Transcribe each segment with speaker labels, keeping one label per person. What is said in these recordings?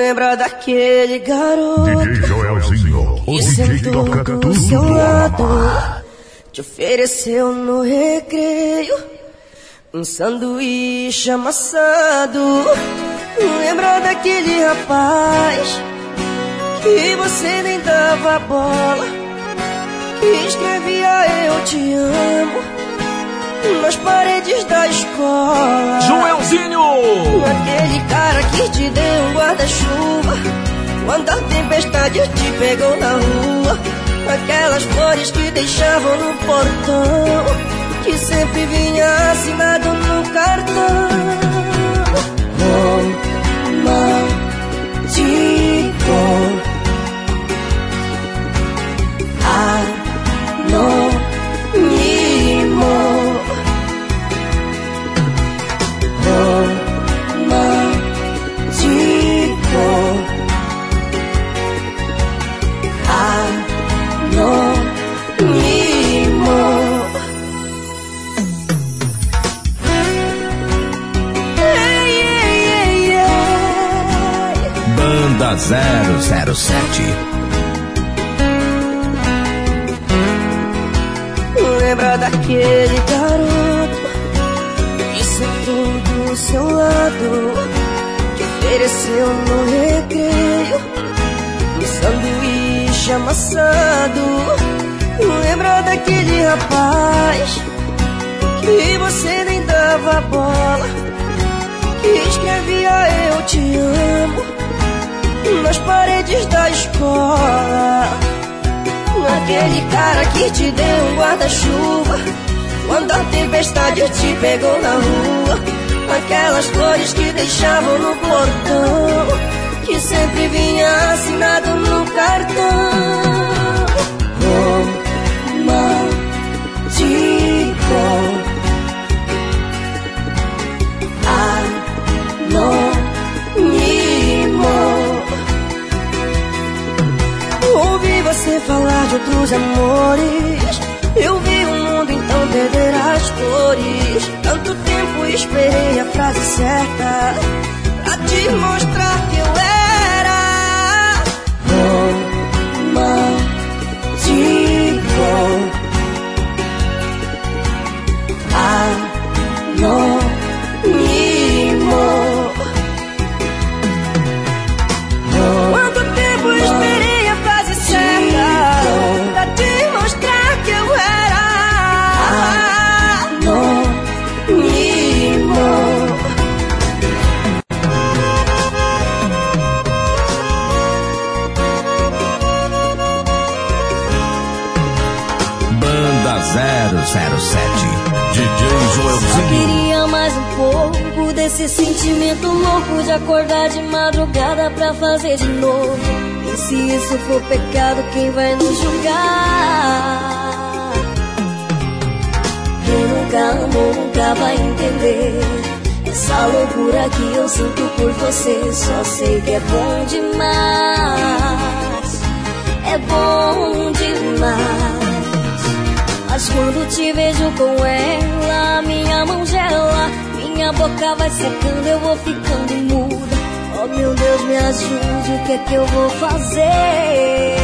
Speaker 1: Lembra daquele garoto
Speaker 2: DJ Joelzinho, o
Speaker 1: que
Speaker 2: DJ
Speaker 1: sentou
Speaker 2: toca
Speaker 1: do
Speaker 2: tudo
Speaker 1: seu
Speaker 2: do
Speaker 1: lado,
Speaker 2: Amapá.
Speaker 1: te ofereceu no recreio um sanduíche amassado. Lembra daquele rapaz que você nem dava bola, que escrevia eu te amo nas paredes da escola?
Speaker 3: Joelzinho!
Speaker 1: Aquele cara que te deu um guarda-chuva quando a tempestade te pegou na rua. Aquelas flores que deixavam no portão, que sempre vinha assinado no cartão. Romântico, anônimo, romântico, anônimo.
Speaker 3: Banda 007.
Speaker 1: Lembra daquele garoto que sentou do seu lado, que ofereceu no recreio um sanduíche amassado? Lembra daquele rapaz que você nem dava bola, que escrevia eu te amo nas paredes da escola? Aquele cara que te deu um guarda-chuva quando a tempestade te pegou na rua. Aquelas flores que deixavam no portão, que sempre vinha assinado no cartão. Romântico, anônimo. Ouvi você falar de outros amores, eu vi o mundo então perder as cores. Tanto tempo esperei a frase certa pra te mostrar que eu era romântico, anônimo. Quanto tempo esperei a frase certa pra te mostrar que eu era anônimo.
Speaker 3: Banda 007. DJ
Speaker 4: Só
Speaker 3: Joelzinho.
Speaker 4: queria mais um pouco desse sentimento louco de acordar de madrugada pra fazer de novo. E se isso for pecado, quem vai nos julgar? Quem nunca amou nunca vai entender essa loucura que eu sinto por você. Só sei que é bom demais, é bom demais. Mas quando te vejo com ela, minha mão gela, minha boca vai secando, eu vou ficando muda. Oh meu Deus, me ajude, o que é que eu vou fazer?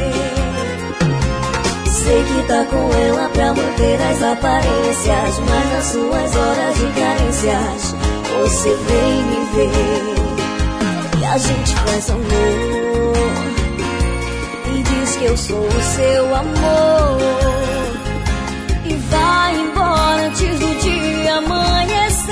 Speaker 4: Sei que tá com ela pra manter as aparências, mas nas suas horas de carências você vem me ver e a gente faz amor e diz que eu sou o seu amor e vai embora antes do dia amanhecer.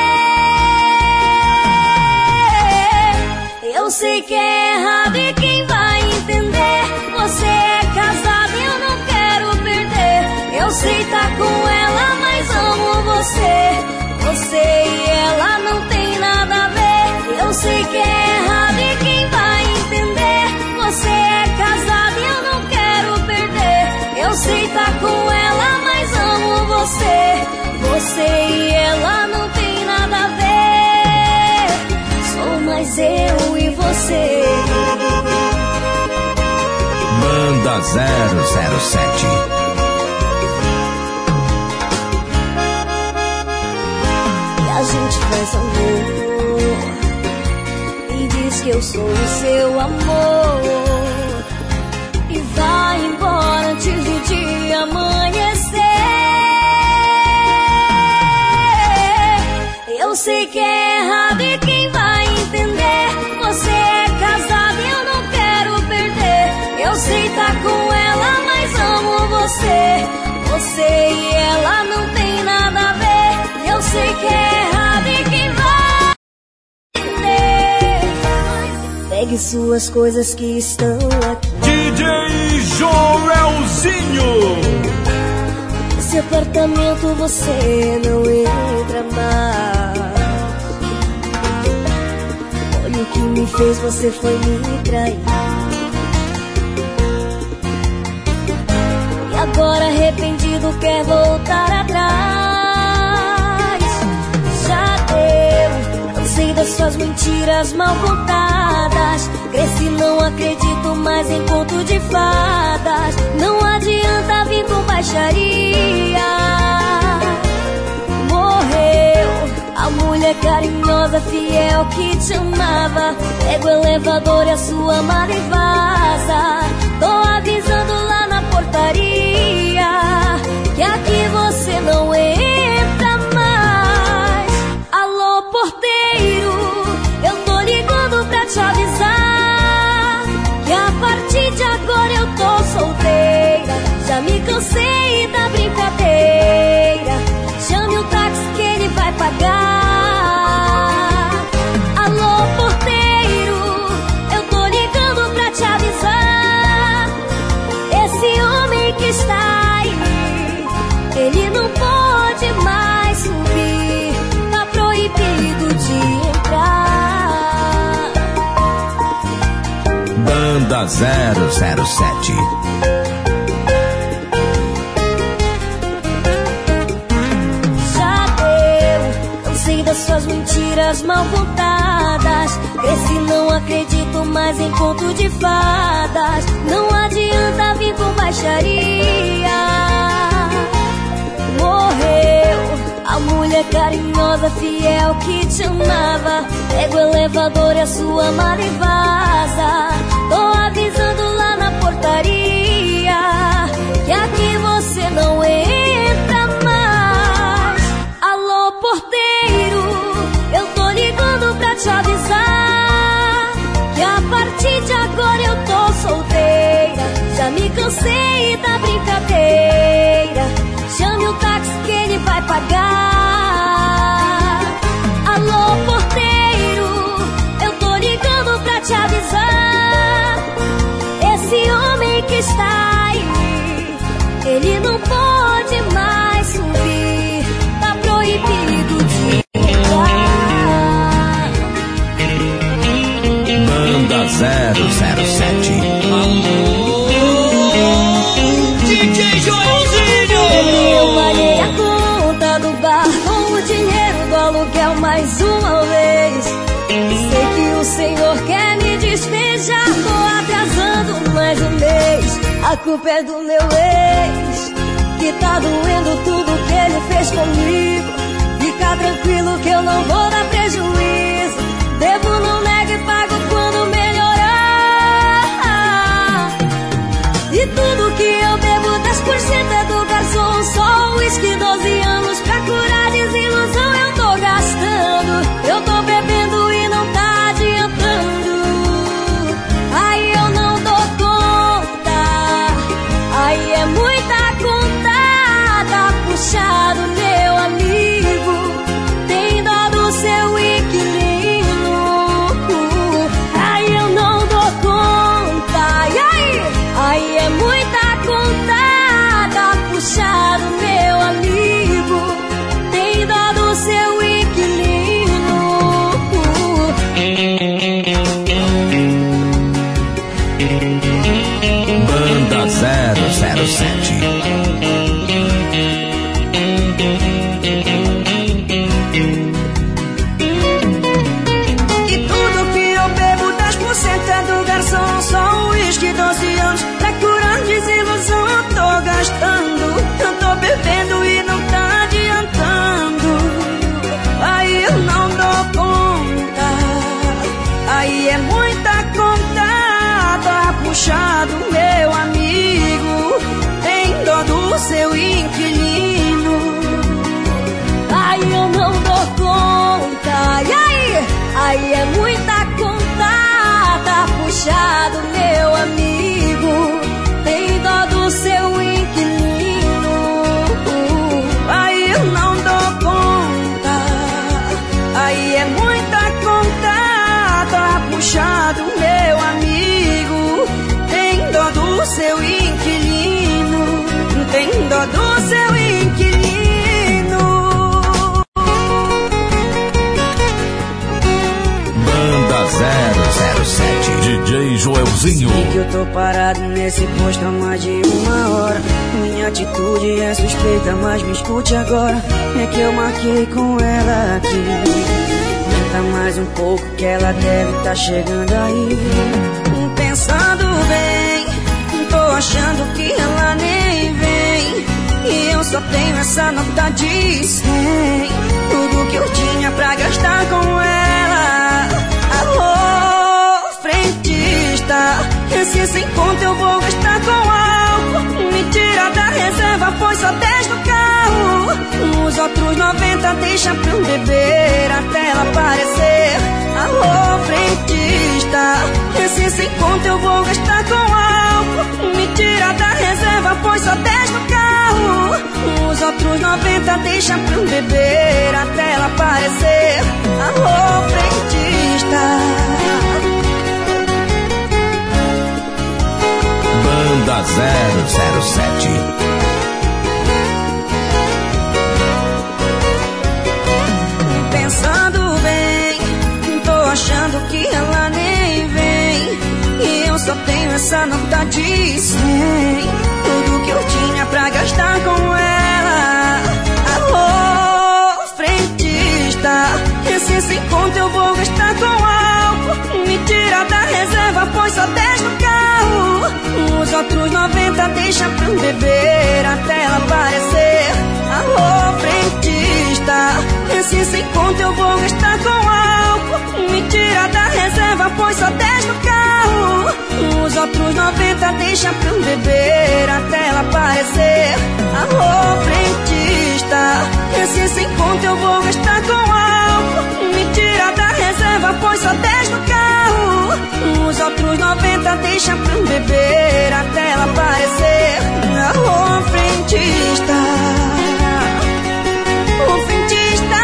Speaker 4: Eu sei que é errado e quem vai entender? Você é casado e eu não quero perder. Eu sei tá com ela, mas amo você. Você e ela não tem nada a ver. Eu sei que é errado e quem vai entender? Você é casado e eu não quero perder. Eu sei tá com ela, mas amo você. Você e ela não tem nada a ver. Sou mais eu e você.
Speaker 3: Banda 007.
Speaker 4: E a gente faz amor e diz diz que eu sou o seu amor e vai embora antes do dia amanhecer. Eu sei que é errado e quem vai entender? Você é casado e eu não quero perder. Eu sei tá com ela, mas amo você. Você e ela não tem nada a ver. Eu sei que é errado e quem vai entender? Pegue suas coisas que estão aqui.
Speaker 3: DJ Joelzinho.
Speaker 4: Esse apartamento você não entra mais. Olha o que me fez, você foi me trair. E agora arrependido quer voltar atrás. Já deu, cansei das suas mentiras mal contadas. Cresci, não acredito mais em conto de fadas. Não adianta vir com baixaria. Morreu a mulher carinhosa, fiel que te amava. Pega o elevador e a sua mala e vaza. Tô avisando lá na portaria que aqui você não entra mais. Alô, porteiro, eu tô ligando pra te avisar que a partir de agora eu tô solteira. Já me cansei da brincadeira. Chame o táxi que ele vai pagar. Alô, porteiro, eu tô ligando pra te avisar. Esse homem que está aí, ele não pode mais subir. Tá proibido de entrar.
Speaker 3: Banda 007.
Speaker 4: Das suas mentiras mal contadas. Cresci, não acredito mais em conto de fadas. Não adianta vir com baixaria. Morreu a mulher carinhosa, fiel que te amava. Pega o elevador e a sua mala e vaza. Tô avisando lá na portaria que aqui você não entra mais. Alô, porteiro, eu tô ligando pra te avisar que a partir de agora eu tô solteira. Já me cansei da brincadeira. Chame o táxi que ele vai pagar. Alô, porteiro, eu tô ligando pra te avisar. Esse homem que está aí, ele não pode mais subir. Tá proibido de entrar.
Speaker 3: Banda 007.
Speaker 5: DJ Joelzinho.
Speaker 4: Eu paguei a conta do bar com o dinheiro do aluguel mais uma vez. Sei que o senhor quer me despejar. Tô atrasando mais um mês. A culpa é do meu ex, que tá doendo tudo que ele fez comigo. Fica tranquilo que eu não vou dar prejuízo. Devo, não nego e pago quando melhorar. E tudo que eu bebo, 10% é do garçom. Só uísque, 12 anos pra curar desilusão eu tô gastando. Eu tô bebendo e não tá adiantando. Aí eu não dou conta. Aí é muita contada. Puxado, meu amigo, tem dó do seu inquilino.
Speaker 1: muita conta, tá puxado, meu amigo. Tem dó do seu inquilino.
Speaker 4: Ai, eu não dou conta. E aí? Aí é muita conta, tá puxado, meu amigo. Tem dó do seu inquilino.
Speaker 1: Aí eu não dou conta. Aí é muita conta, tá puxado, meu amigo. Tem dó do seu inquilino. Tem dó do seu inquilino.
Speaker 3: Banda 007 DJ Joelzinho.
Speaker 1: Sei que eu tô parado nesse posto há mais de 1 hora. Minha atitude é suspeita, mas me escute agora. É que eu marquei com ela aqui. Tenta mais um pouco que ela deve tá chegando aí. Pensando bem, tô achando que ela nem vem. E eu só tenho essa nota de 100. Tudo que eu tinha pra gastar com ela. Alô, frentista, esse sem conto eu vou gastar com álcool. Me tira da reserva, pois só 10 no carro. Os outros 90 deixa pra eu beber até ela aparecer. Alô, frentista, esse sem conto eu vou gastar com álcool. Me tira da reserva, pois só 10 no carro. Os outros 90 deixa pra eu beber até ela aparecer. Alô, frentista.
Speaker 3: Banda 007.
Speaker 1: Pensando bem, tô achando que ela nem vem. E eu só tenho essa nota de 100. Tudo que eu tinha pra gastar com ela. Alô, frentista, esse sem conto eu vou gastar com álcool. Me tira da reserva, pois só 10 no carro. Os outros 90 deixa pra eu beber até ela aparecer. Alô, frentista, esse sem conto eu vou gastar com álcool. Me tira da reserva, pois só 10 no carro. Os outros 90 deixa pra eu beber até ela aparecer. Alô, frentista, esse sem conto eu vou gastar com álcool. Me tira da reserva, pois só 10 no carro. Os outros 90 deixa pra eu beber até ela aparecer. Alô, frentista, o frentista.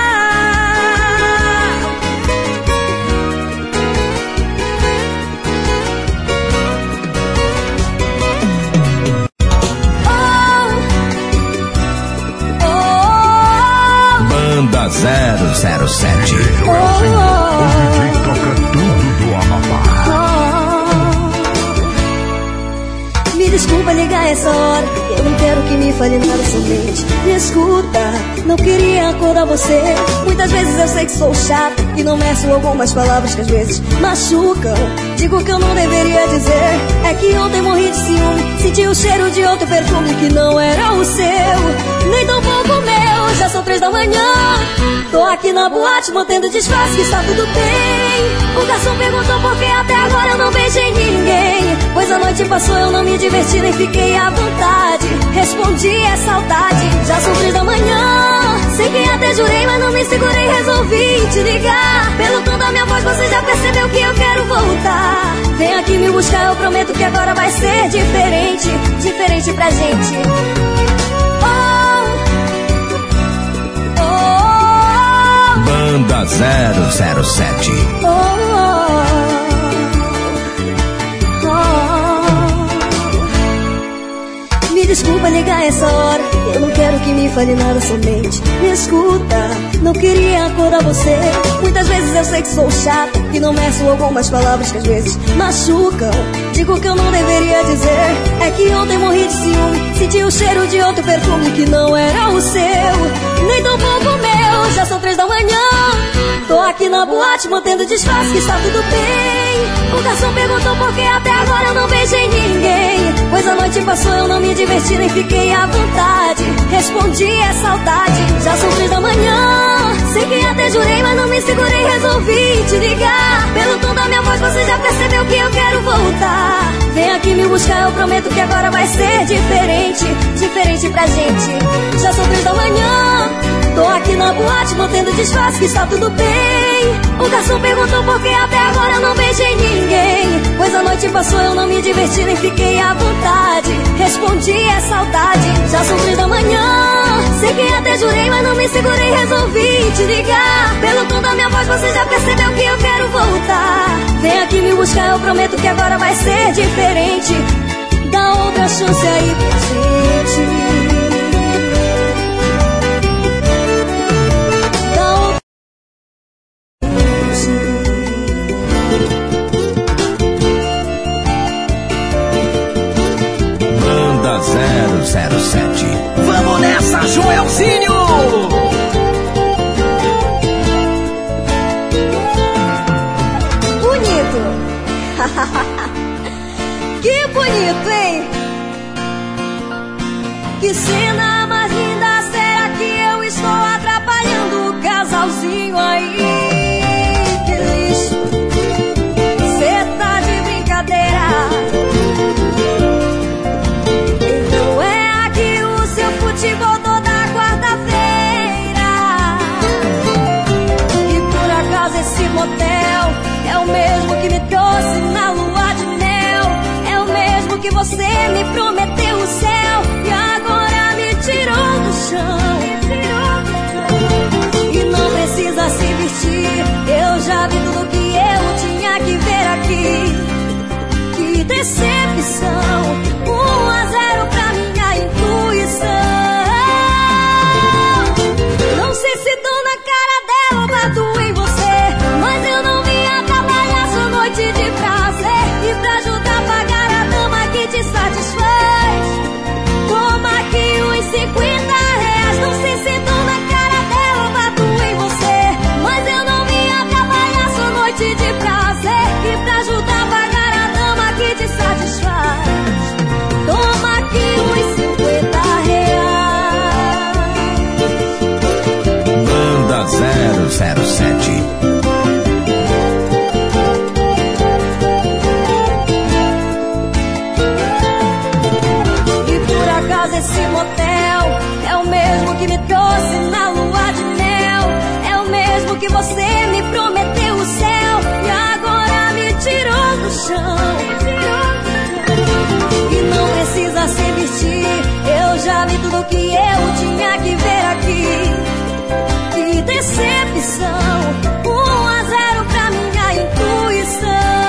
Speaker 3: Banda 007.
Speaker 2: O DJ toca tudo do Amapá.
Speaker 4: Me desculpa ligar essa hora, eu não quero que me fale nada somente. Me escuta, não queria acordar você. Muitas vezes eu sei que sou chata e não meço algumas palavras que às vezes machucam. Digo que eu não deveria dizer. É que ontem morri de ciúme, senti o cheiro de outro perfume que não era o seu, nem tão pouco meu. Já são 3 da manhã, tô aqui na boate mantendo disfarce que está tudo bem. O garçom perguntou por que até agora eu não beijei ninguém, pois a noite passou, eu não me diverti nem fiquei à vontade. Respondi, é saudade. Já são 3 da manhã, sei que até jurei, mas não me segurei, resolvi te ligar. Pelo tom da minha voz você já percebeu que eu quero voltar. Vem aqui me buscar, eu prometo que agora vai ser diferente. Diferente pra gente.
Speaker 3: Banda 007.
Speaker 4: Me desculpa ligar essa hora, eu não quero que me fale nada somente. Me escuta, não queria acordar você. Muitas vezes eu sei que sou chata e não meço algumas palavras que às vezes machucam. Digo que eu não deveria dizer. É que ontem morri de ciúme, senti o cheiro de outro perfume que não era o seu, nem tão pouco meu. Já são 3 da manhã, tô aqui na boate mantendo disfarce que está tudo bem. O garçom perguntou por que até agora eu não beijei ninguém, pois a noite passou, eu não me diverti nem fiquei à vontade. Respondi, é saudade. Já são 3 da manhã, Sei que até jurei, mas não me segurei, resolvi te ligar. Pelo tom da minha voz você já percebeu que eu quero voltar. Vem aqui me buscar, eu prometo que agora vai ser diferente. Diferente pra gente. Já são 3 da manhã, tô aqui na boate, não tendo disfarce que está tudo bem. O garçom perguntou por que até agora eu não beijei ninguém. Pois a noite passou, eu não me diverti nem fiquei à vontade. Respondi, é saudade. Já são 3 da manhã, sei que até jurei, mas não me segurei, resolvi te ligar. Pelo tom da minha voz você já percebeu que eu quero voltar. Vem aqui me buscar, eu prometo que agora vai ser diferente. Dá outra chance aí pra gente.
Speaker 3: Banda 007.
Speaker 5: Vamos nessa, Joelzinho!
Speaker 4: Bonito! Que bonito, hein? Que cena mais linda, será que eu estou atrapalhando o casalzinho aí? Que lixo! Cê tá de brincadeira. Então é aqui o seu futebol toda quarta-feira. E por acaso esse motel é o mesmo que me trouxe na lua de mel. É o mesmo que você me prometeu o céu e agora me tirou do chão. E não precisa se vestir, eu já vi tudo que eu tinha que ver aqui. Que decepção, 1-0 pra minha intuição. Não sei se tô na cara dela ou bato em você, mas eu não vim atrapalhar sua noite de prazer. E pra ajudar a pagar a dama que te satisfaz, toma aqui uns 50 reais. Não sei se tô na cara dela ou bato em você, mas eu não vim atrapalhar sua noite de prazer. E pra ajudar a pagar a dama que te satisfaz, toma aqui uns 50 reais.
Speaker 3: Banda 007.
Speaker 4: E por acaso esse motel é o mesmo que me trouxe na lua de mel. É o mesmo que você me prometeu o céu e agora me tirou do chão. E não precisa se vestir, eu já vi tudo que eu tinha que ver aqui. Que decepção, 1-0 pra minha intuição.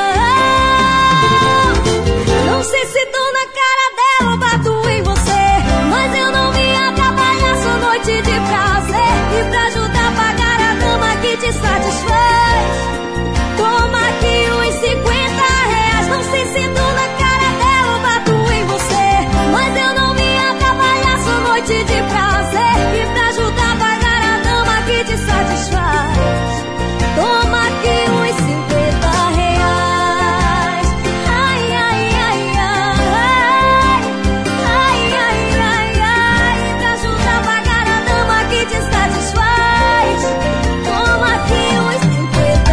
Speaker 4: Não sei se tô na cara dela ou bato em você, mas eu não vim atrapalhar sua noite de prazer. E pra ajudar a pagar a dama que te satisfaz, toma aqui uns 50 reais. Não sei se tô na cara dela ou bato em você, mas eu não vim atrapalhar sua noite de prazer. E pra ajudar a pagar a dama que te satisfaz, toma aqui uns 50 reais. Ai, ai, ai, ai. Ai, ai, ai, ai. E pra ajudar a pagar a dama que te satisfaz, toma aqui uns 50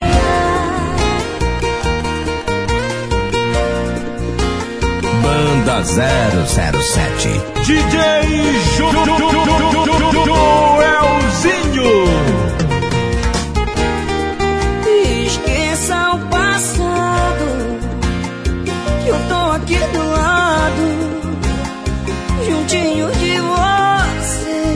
Speaker 4: reais.
Speaker 3: Banda 007.
Speaker 2: DJ Joelzinho.
Speaker 1: Esqueça o passado, que eu tô aqui do lado, juntinho de você.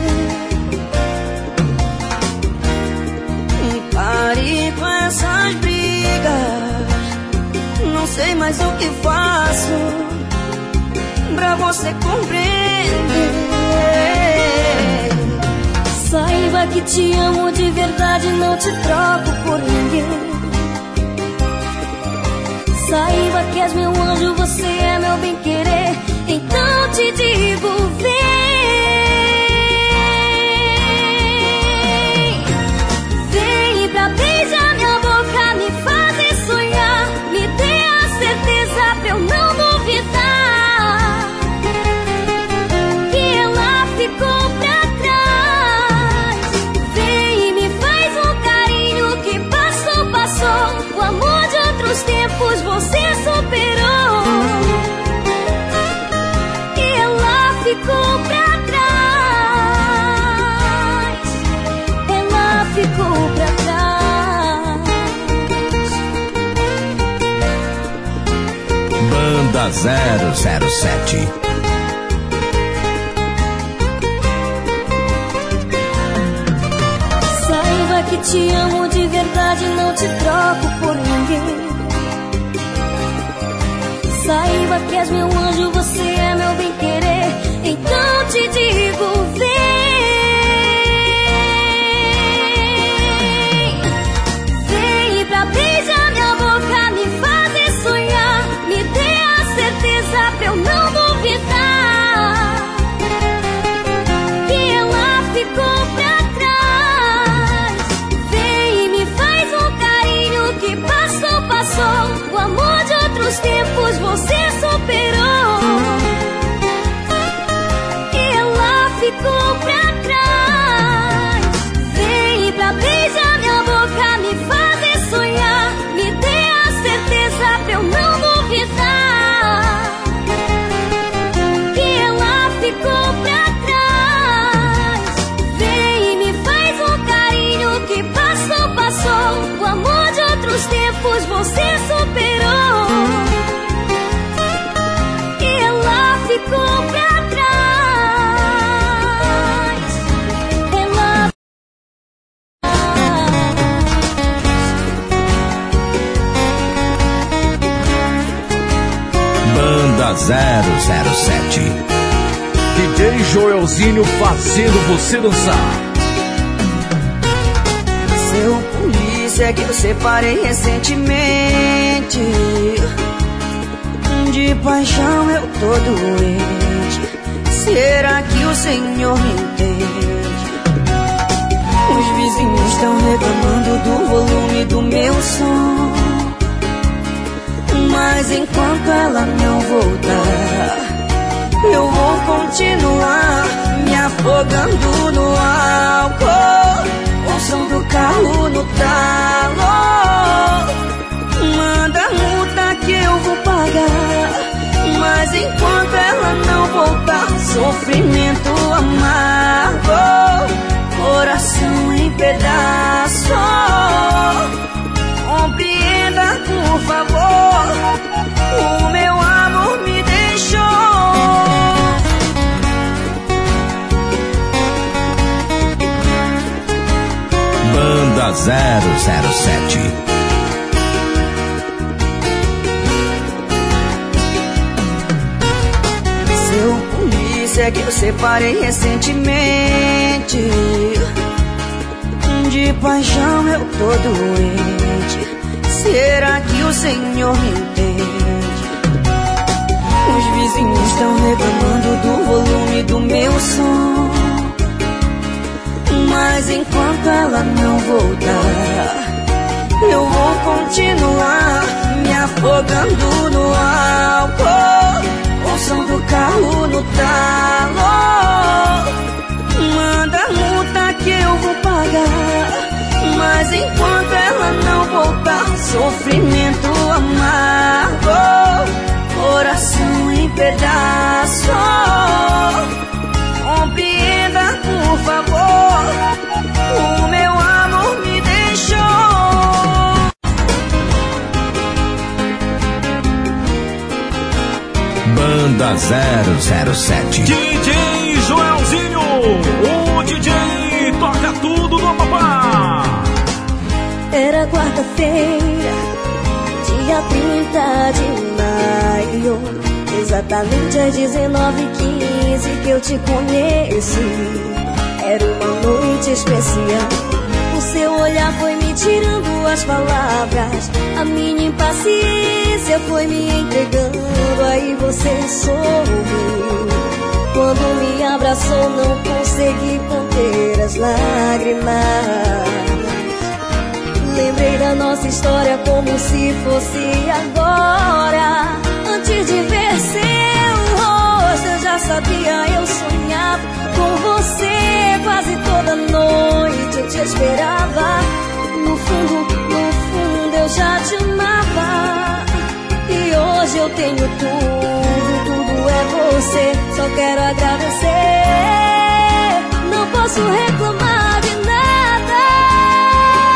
Speaker 1: Pare com essas brigas, não sei mais o que faço pra você compreender.
Speaker 4: Saiba que te amo de verdade, não te troco por ninguém. Saiba que és meu anjo, você é meu bem-querer. Então te digo, vem. Vem pra beijar minha boca, me fazer sonhar. Me dê a certeza pra eu não duvidar que ela ficou pra trás. Vem e me
Speaker 3: Banda 007.
Speaker 4: Saiba que te amo de verdade, não te troco por ninguém. Saiba que és meu anjo, você é meu bem-querer. Então te digo, vem pra beijar minha boca, me fazer sonhar, me dê a certeza pra eu não duvidar que ela ficou pra trás. Vem e me faz um carinho que passou. O amor de outros tempos você superou. Ela ficou pra trás. Vem pra beijar minha boca, me fazer sonhar, me dê a certeza pra eu não duvidar que ela ficou pra trás. Vem e me faz um carinho que passou. O amor de outros tempos você superou. Ela ficou pra trás. Ela...
Speaker 3: Banda 007.
Speaker 2: DJ Joelzinho fazendo você dançar.
Speaker 1: Seu polícia que eu separei recentemente, de paixão eu tô doente. Será que o Senhor me entende? Os vizinhos estão reclamando do volume do meu som, mas enquanto ela não voltar, eu vou continuar me afogando no álcool, o som do carro no talo. Manda a multa que eu vou pagar, mas enquanto ela não voltar, sofrimento amargo, coração em pedaços. Compreenda, por favor, o meu amor me deixou.
Speaker 3: Banda 007.
Speaker 1: Seu polícia que eu separei recentemente, de paixão eu tô doente. Será que o Senhor me entende? Os vizinhos estão reclamando do volume do meu som, mas enquanto ela não voltar, eu vou continuar me afogando no álcool, o som do carro no talo. Manda a multa que eu vou pagar, mas enquanto ela não voltar, sofrimento amargo, coração em pedaços. Compreenda, por favor, o meu amor me deixou.
Speaker 3: Banda 007.
Speaker 2: DJ Joelzinho, o DJ toca tudo no papá.
Speaker 4: Era quarta-feira, dia 30 de maio, exatamente às 19h15 que eu te conheci. Era uma noite especial, o seu olhar foi me tirando as palavras, a minha impaciência foi me entregando, aí você sorriu. Quando me abraçou não consegui conter as lágrimas. Lembrei da nossa história como se fosse agora. Antes de ver seu rosto eu já sabia, eu sonhava com você. Quase toda noite eu te esperava. No fundo eu já te amava. E hoje eu tenho tudo é você. Só quero agradecer, não posso reclamar de nada.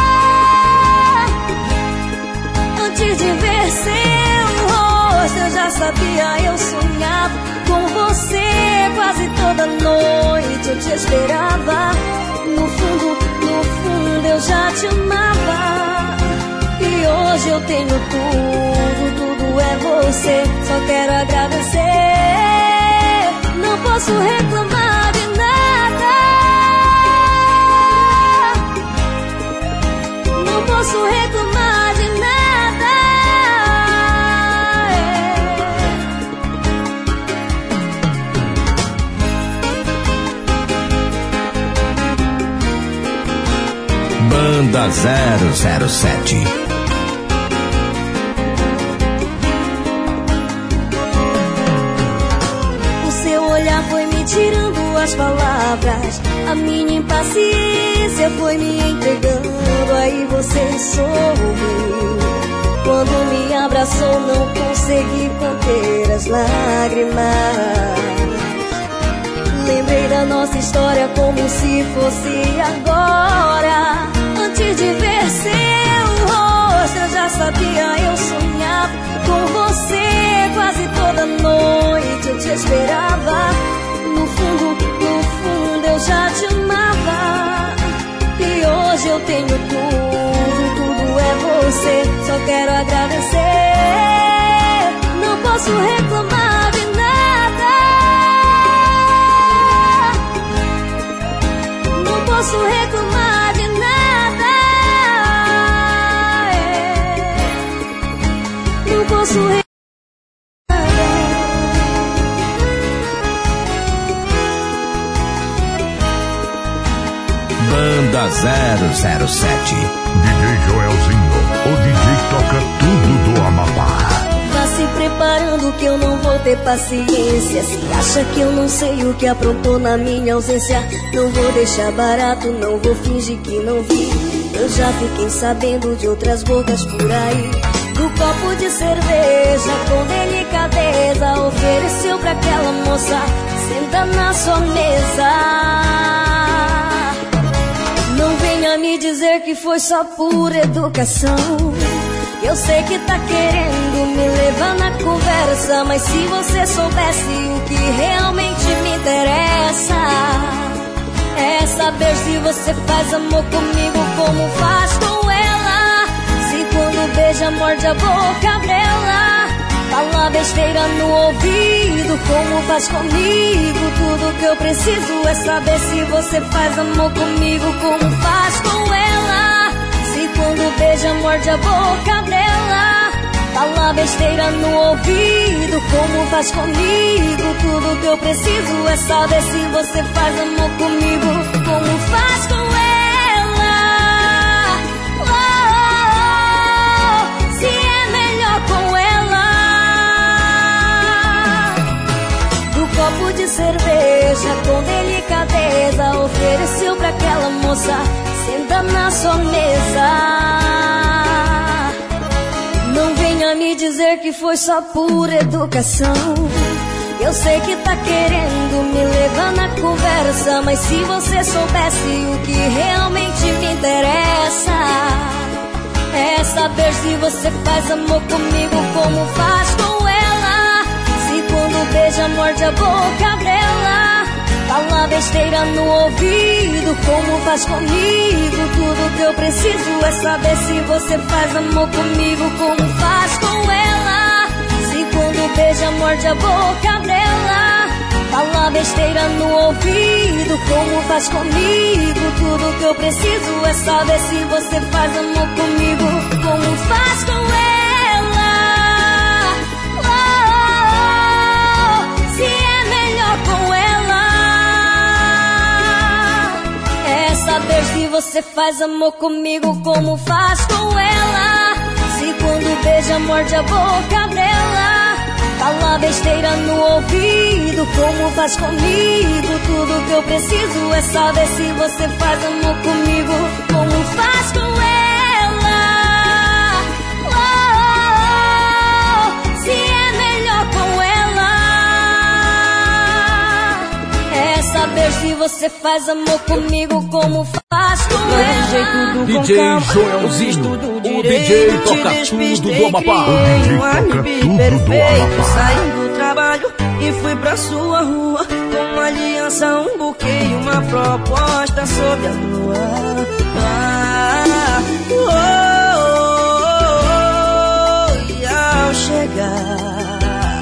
Speaker 4: Antes de ver seu rosto eu já sabia, eu sonhava com você. Quase toda noite eu te esperava. No fundo eu já te amava. E hoje eu tenho tudo, tudo é você. Só quero agradecer. Não posso reclamar de nada. Não posso reclamar de nada.
Speaker 3: Banda 007.
Speaker 4: O seu olhar foi me tirando as palavras. A minha impaciência foi me entregando. Aí você sorriu. Quando me abraçou não consegui conter as lágrimas. Lembrei da nossa história como se fosse agora. Antes de ver seu rosto eu já sabia, eu sonhava com você. Quase toda noite eu te esperava. No fundo eu já te amava. E hoje eu tenho tudo, tudo é você. Só quero agradecer. Não posso reclamar de nada. Não posso reclamar de nada. Não posso reclamar.
Speaker 3: Banda 007.
Speaker 2: DJ Joelzinho, o DJ toca tudo do Amapá.
Speaker 4: Vá se preparando que eu não vou ter paciência. Se acha que eu não sei o que aprontou na minha ausência, não vou deixar barato, não vou fingir que não vi. Eu já fiquei sabendo de outras bocas por aí. Do copo de cerveja com delicadeza ofereceu pra aquela moça, senta na sua mesa. Não venha me dizer que foi só por educação. Eu sei que tá querendo me levar na conversa, mas se você soubesse o que realmente me interessa, é saber se você faz amor comigo como faz com ela. Se quando beija morde a boca dela, fala besteira no ouvido como faz comigo. Tudo que eu preciso é saber se você faz amor comigo como faz com ela. Se quando beija morde a boca dela, fala besteira no ouvido como faz comigo. Tudo que eu preciso é saber se você faz amor comigo como faz com ela. Se é melhor com ela. Do copo de cerveja com delicadeza ofereceu pra aquela moça, senta na sua mesa. Não venha me dizer que foi só por educação. Eu sei que tá querendo me levar na conversa, mas se você soubesse o que realmente me interessa, é saber se você faz amor comigo como faz com ela. Se quando beija morde a boca dela, fala besteira no ouvido como faz comigo. Tudo que eu preciso é saber se você faz amor comigo como faz com ela. Se quando beija morde a boca dela, fala besteira no ouvido como faz comigo. Tudo que eu preciso é saber se você faz amor comigo como faz com ela. Se é melhor com ela, é saber se você faz amor comigo como faz com ela. Se quando beija morde a boca dela, fala besteira no ouvido como faz comigo. Tudo que eu preciso é saber se você faz amor comigo como faz com ela. Se é melhor com ela, é saber se você faz amor comigo como faz com
Speaker 1: planejei tudo
Speaker 5: DJ
Speaker 1: com calma,
Speaker 5: Joelzinho,
Speaker 1: eu fiz tudo
Speaker 5: o
Speaker 1: direito,
Speaker 5: DJ toca
Speaker 1: te despistei,
Speaker 5: tudo do Amapá.
Speaker 1: criei um
Speaker 2: toca
Speaker 1: alibi
Speaker 2: tudo do
Speaker 1: perfeito.
Speaker 2: Amapá.
Speaker 1: Saí do trabalho e fui pra sua rua, com uma aliança, um buquê e uma proposta sob a lua. E ao chegar,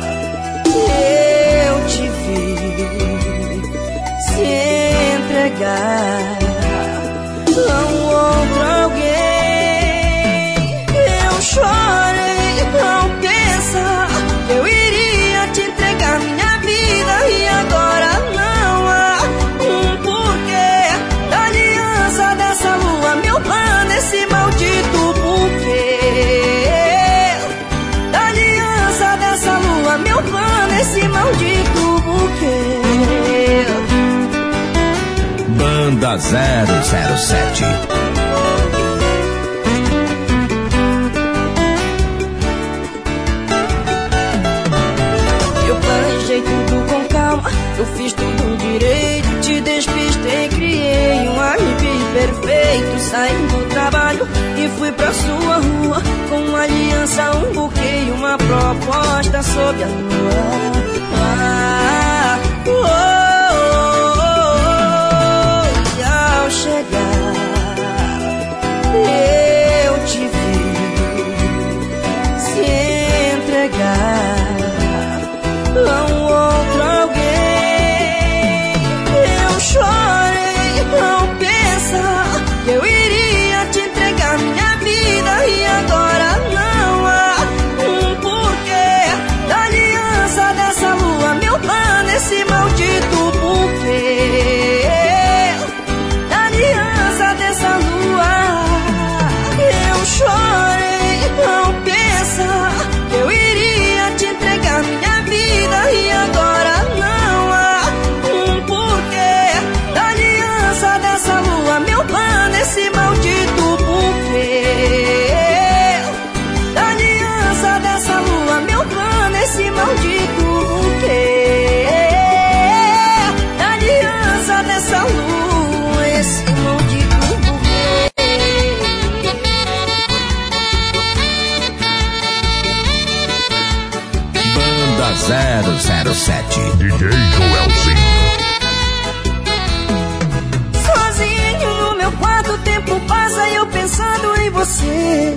Speaker 1: eu te vi se entregar a um outro alguém. Eu chorei ao pensar que eu iria te entregar minha vida, e agora não há um porquê da aliança dessa lua, meu plano, esse maldito buquê. Da aliança dessa lua, meu plano, esse maldito buquê.
Speaker 3: Banda 007.
Speaker 1: Eu planejei tudo com calma, eu fiz tudo direito, te despistei, criei um alibi perfeito. Saí do trabalho e fui pra sua rua, com uma aliança, um buquê e uma proposta sob a lua. E ao chegar, eu te vi se entregar a um outro alguém. Eu chorei ao pensar que eu iria te entregar minha vida, e agora não há um porquê da aliança dessa lua, meu plano, esse maldito buquê. Da aliança dessa lua, eu chorei ao pensar que eu iria te entregar minha vida, e agora não há um porquê da aliança dessa lua, meu plano, esse maldito buquê. Da aliança dessa lua, meu plano, esse maldito buquê. Da aliança dessa lua, esse maldito buquê.
Speaker 3: Banda 007.
Speaker 2: DJ Joelzinho.
Speaker 1: Sozinho no meu quarto, o tempo passa e eu pensando em você.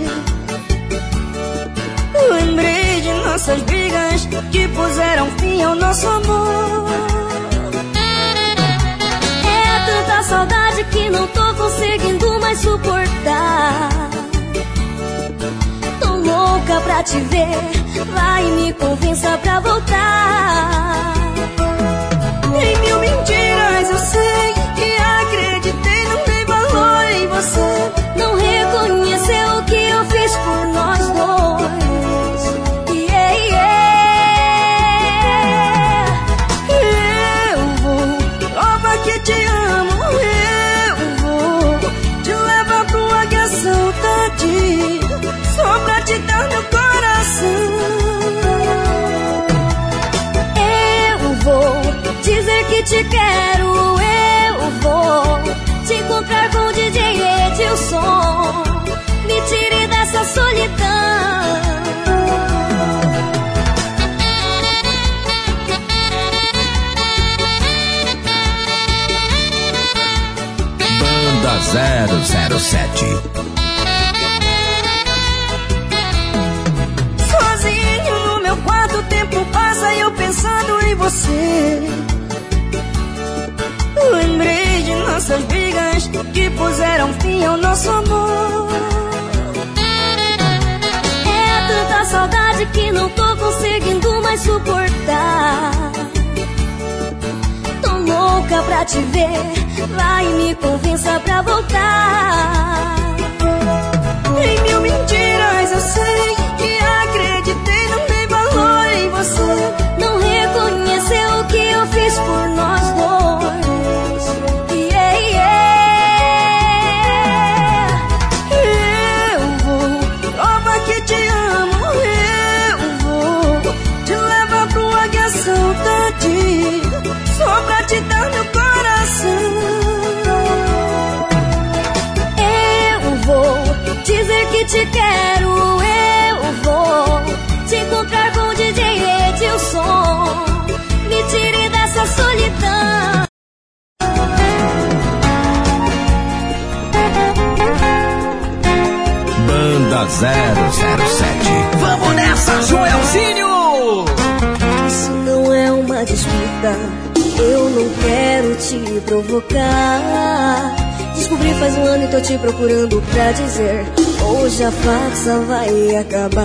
Speaker 1: Lembrei de nossas brigas que puseram fim ao nosso amor.
Speaker 4: É tanta saudade que não tô conseguindo mais suportar. Tô louca pra te ver, vai e me convença pra voltar.
Speaker 1: Em mil mentiras eu sei que acreditei, não dei valor em você.
Speaker 4: Não reconheceu o que eu fiz por nós dois. Yeah, yeah.
Speaker 1: Eu vou provar que te amo, eu vou te levar pro Águia Santa, só pra te dar meu coração.
Speaker 4: Eu vou dizer que te quero, eu vou te encontrar com o DJ Edilson. Me tire dessa solidão.
Speaker 3: Banda 007.
Speaker 1: Sozinho no meu quarto, o tempo passa e eu pensando em você. Lembrei de nossas brigas que puseram fim ao nosso amor.
Speaker 4: É tanta saudade que não tô conseguindo mais suportar. Tô louca pra te ver, vai e me convença pra voltar.
Speaker 1: Em mil mentiras eu sei que acreditei, não dei valor em você.
Speaker 4: Não reconheceu o que eu fiz por nós dois. Yeah, yeah.
Speaker 1: Eu vou provar que te amo, eu vou te levar pro Águia Santa, só pra te dar meu coração.
Speaker 3: 007.
Speaker 5: Vamos nessa, Joelzinho!
Speaker 1: Isso não é uma disputa, eu não quero te provocar. Descobri faz um ano e tô te procurando pra dizer: hoje a farsa vai acabar.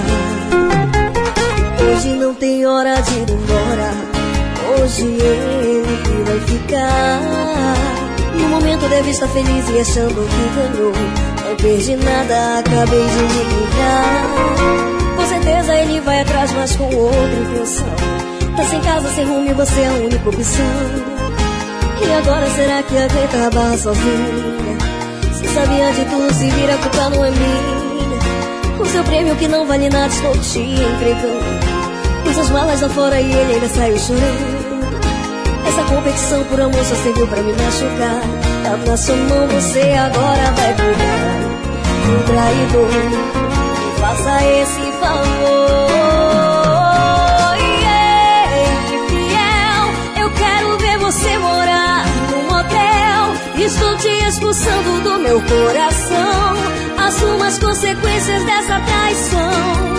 Speaker 1: Hoje não tem hora de ir embora, hoje ele que vai ficar. No momento deve estar feliz e achando que ganhou. Não perdi nada, acabei de me livrar. Com certeza ele vai atrás, mas com outra intenção. Tá sem casa, sem rumo e você é a única opção. E agora será que aguenta a barra sozinha? Se sabia de tudo, se vira, a culpa não é minha. O seu prêmio que não vale nada estou te entregando. Pus as malas lá fora e ele ainda saiu chorando. Essa competição por amor só serviu pra me machucar. Tá na sua mão, você agora vai cuidar do traidor. Me faça esse favor. Você morar num motel, estou te expulsando do meu coração. Assuma as consequências dessa traição.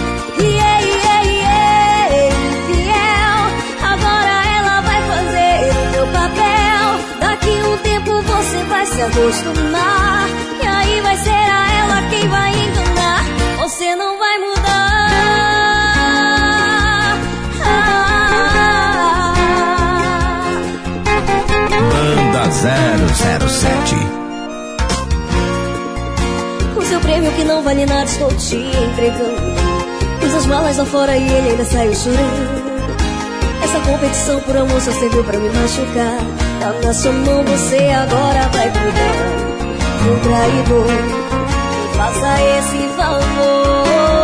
Speaker 1: Infiel, agora ela vai fazer o meu papel. Daqui um tempo você vai se acostumar, e aí vai ser a ela quem vai enganar. Você não vai mudar.
Speaker 3: Banda 007.
Speaker 1: O seu prêmio que não vale nada estou te entregando. Pus as malas lá fora e ele ainda saiu chorando. Essa competição por amor só serviu pra me machucar. Tá na sua mão, você agora vai cuidar do traidor. Me faça esse favor.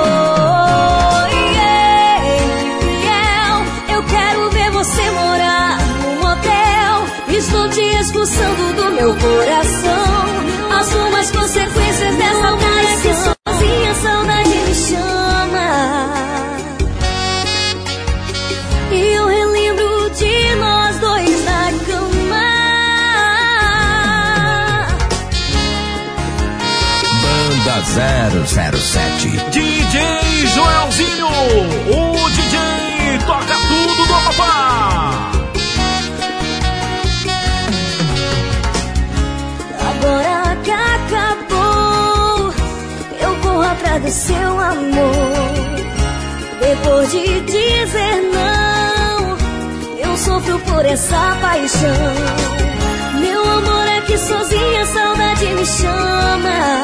Speaker 1: Infiel, eu quero ver você morar num motel. Estou te expulsando do meu coração. Assuma as consequências dessa traição. Sozinha a saudade me chama, e eu relembro de nós dois na cama.
Speaker 3: Banda 007.
Speaker 5: DJ Joelzinho, o DJ toca tudo do Amapá.
Speaker 1: Agora que acabou, eu corro atrás do seu amor. Depois de dizer não, eu sofro por essa paixão. Meu amor é que sozinha a saudade me chama,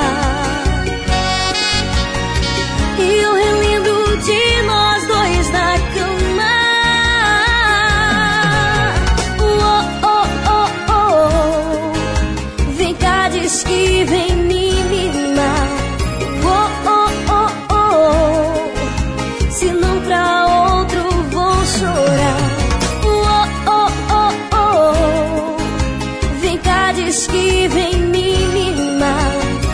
Speaker 1: e eu relembro de nós dois na cama. Diz que vem me mimar. Se não pra outro vou chorar. Vem cá, diz que vem me mimar.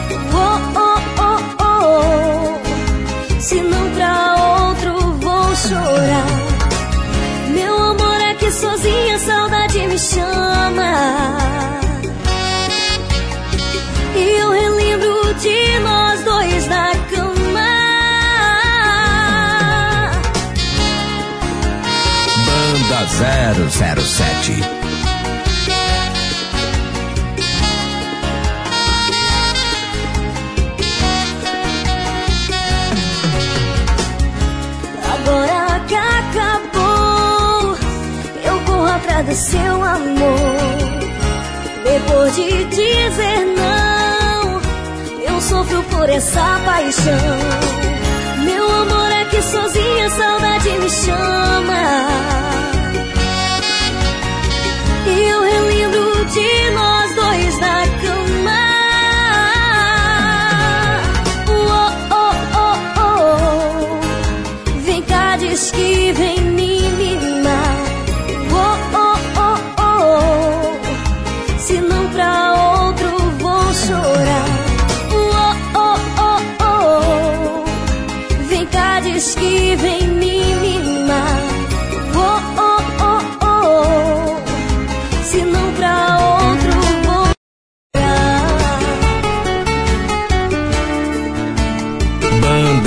Speaker 1: Se não pra outro vou chorar. Meu amor é que sozinha a saudade me chama, e eu relembro de nós dois na cama.
Speaker 3: Banda 007.
Speaker 1: Agora que acabou, eu corro atrás do seu amor. Depois de dizer não, eu sofro por essa paixão. Meu amor é que sozinha a saudade me chama, e eu relembro de nós dois na cama. Vem cá, diz que vem me mimar. Se não pra outro vou chorar. Vem cá, diz que vem me mimar. Se não pra outro vou chorar.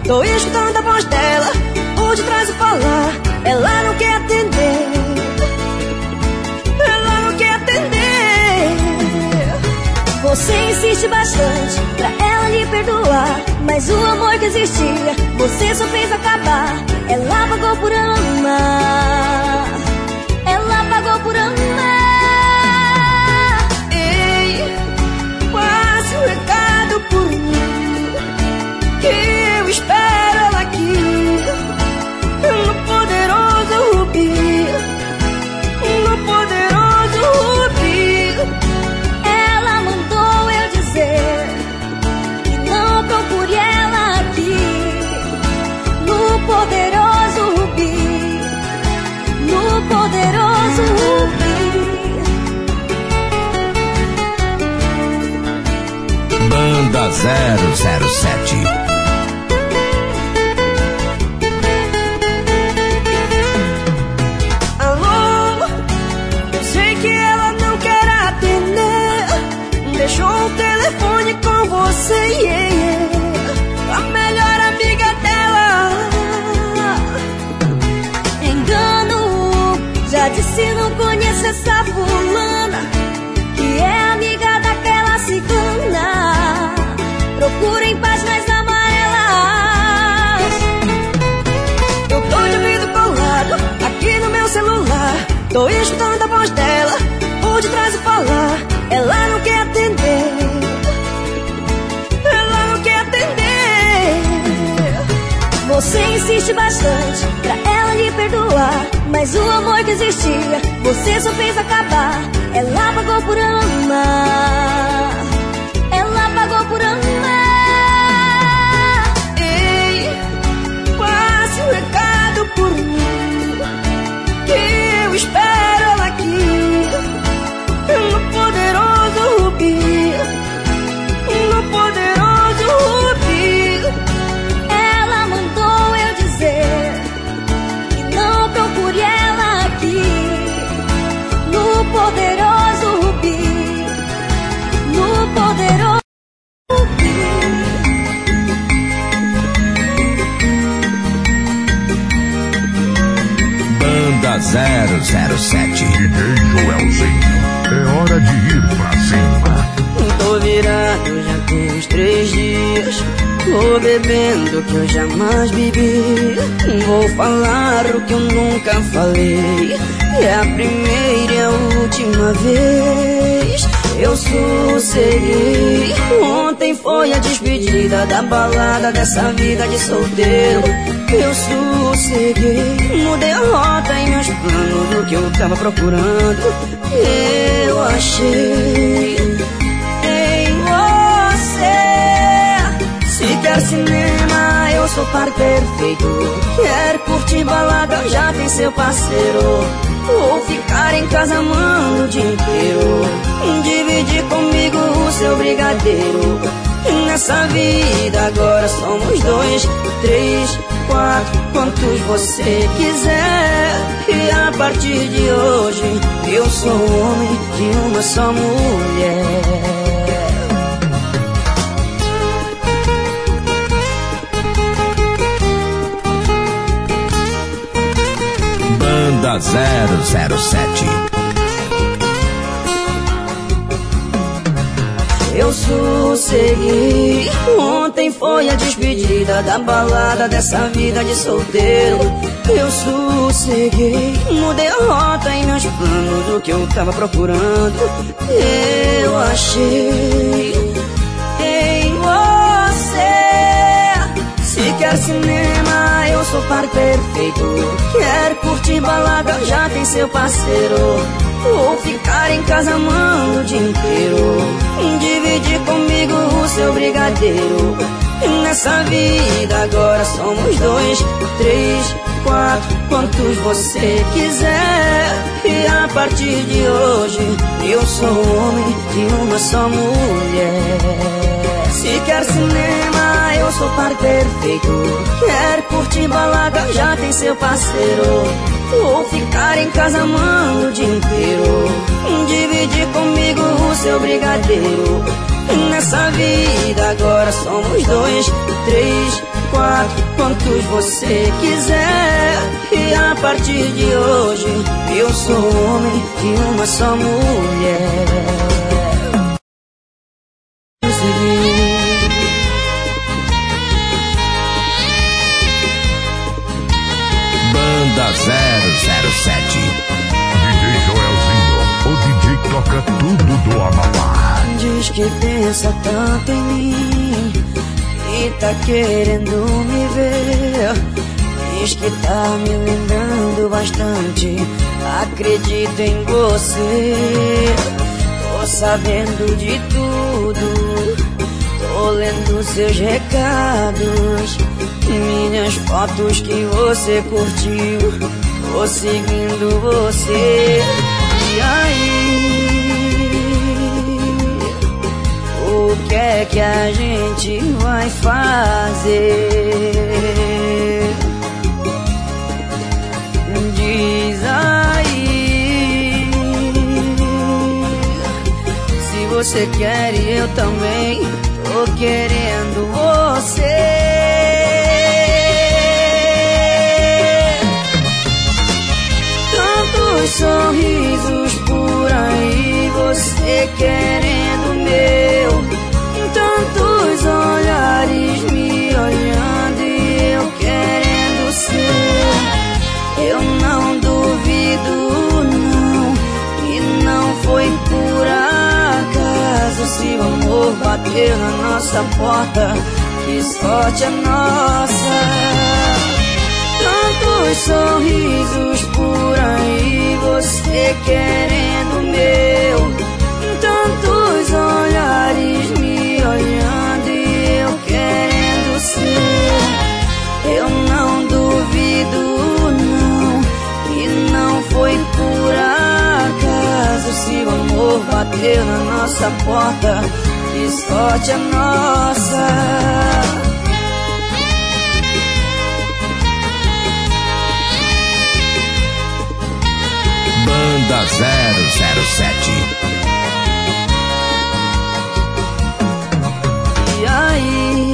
Speaker 1: Tô escutando a voz dela por detrás do falar. Ela não quer atender. Ela não quer atender.
Speaker 4: Você insiste bastante pra ela lhe perdoar, mas o amor que existia você só fez acabar. Ela pagou por amar. Ela pagou por amar.
Speaker 1: Ei, passe um recado por mim, que eu espero ela aqui, no poderoso Rubi, no poderoso Rubi.
Speaker 4: Ela mandou eu dizer que não procure ela aqui, no poderoso Rubi, no poderoso Rubi.
Speaker 3: Banda 007.
Speaker 1: Deixou o telefone com você, a melhor amiga dela.
Speaker 4: Engano, já disse não conheço essa fulana, que é amiga daquela cigana. Procura em páginas amarelas.
Speaker 1: Eu tô de ouvido colado aqui no meu celular, tô escutando a voz dela por detrás do falar. Ela não quer atender. Ela não quer atender.
Speaker 4: Você insiste bastante pra ela lhe perdoar, mas o amor que existia você só fez acabar. Ela pagou por amar. Ela pagou por amar.
Speaker 1: Ei, passe um recado por mim, que eu espero ela aqui, no poderoso Rubi, no poderoso Rubi.
Speaker 4: Ela mandou eu dizer que não procure ela aqui, no poderoso Rubi, no poderoso Rubi.
Speaker 3: Banda 007.
Speaker 2: DJ Joelzinho, é hora de ir pra cima.
Speaker 1: Tô virado já tem uns 3 dias, tô bebendo que eu jamais bebi. Vou falar o que eu nunca falei, é a primeira e a última vez. Eu sosseguei, ontem foi a despedida da balada dessa vida de solteiro. Eu sosseguei, mudei a rota e meus planos do que eu tava procurando. Eu achei em você. Se quer cinema, eu sou par perfeito. Quer curtir balada, já tem seu parceiro. Ou ficar em casa amando o dia inteiro, dividir comigo o seu brigadeiro. Nessa vida agora somos 2, 3, 4, quantos você quiser. E a partir de hoje eu sou homem de uma só mulher.
Speaker 3: Banda 007.
Speaker 1: Eu sosseguei, ontem foi a despedida da balada dessa vida de solteiro. Eu sosseguei, mudei a rota e meus planos do que eu tava procurando. Eu achei em você. Se quer cinema, eu sou par perfeito. Quer curtir balada, já tem seu parceiro. Ou ficar em casa amando o dia inteiro, dividir comigo o seu brigadeiro. Nessa vida agora somos 2, 3, 4, quantos você quiser. E a partir de hoje eu sou homem de uma só mulher. Se quer cinema, eu sou par perfeito. Quer curtir balada, já tem seu parceiro. Ou ficar em casa amando o dia inteiro, dividir comigo o seu brigadeiro. Nessa vida agora somos 2, 3, 4, quantos você quiser. E a partir de hoje eu sou homem de uma só mulher.
Speaker 3: Banda 007.
Speaker 2: DJ Joelzinho, o DJ toca tudo do Amapá.
Speaker 1: Diz que pensa tanto em mim e tá querendo me ver. Diz que tá me lembrando bastante. Acredito em você. Tô sabendo de tudo. Tô lendo seus recados, minhas fotos que você curtiu. Tô seguindo você. E aí, o que é que a gente vai fazer? Diz aí. Se você quer e eu também tô querendo você. Tantos sorrisos por aí, você querendo o meu. Tantos olhares me olhando e eu querendo o seu. Eu não duvido não, e não foi por acaso. Se o amor bateu na nossa porta, que sorte a nossa. Tantos sorrisos por aí, você querendo o meu. Tantos olhares me olhando e eu querendo o seu. Eu não duvido não, e não foi por acaso. Se o amor bateu na nossa porta, que sorte a nossa.
Speaker 3: Banda 007.
Speaker 1: E aí,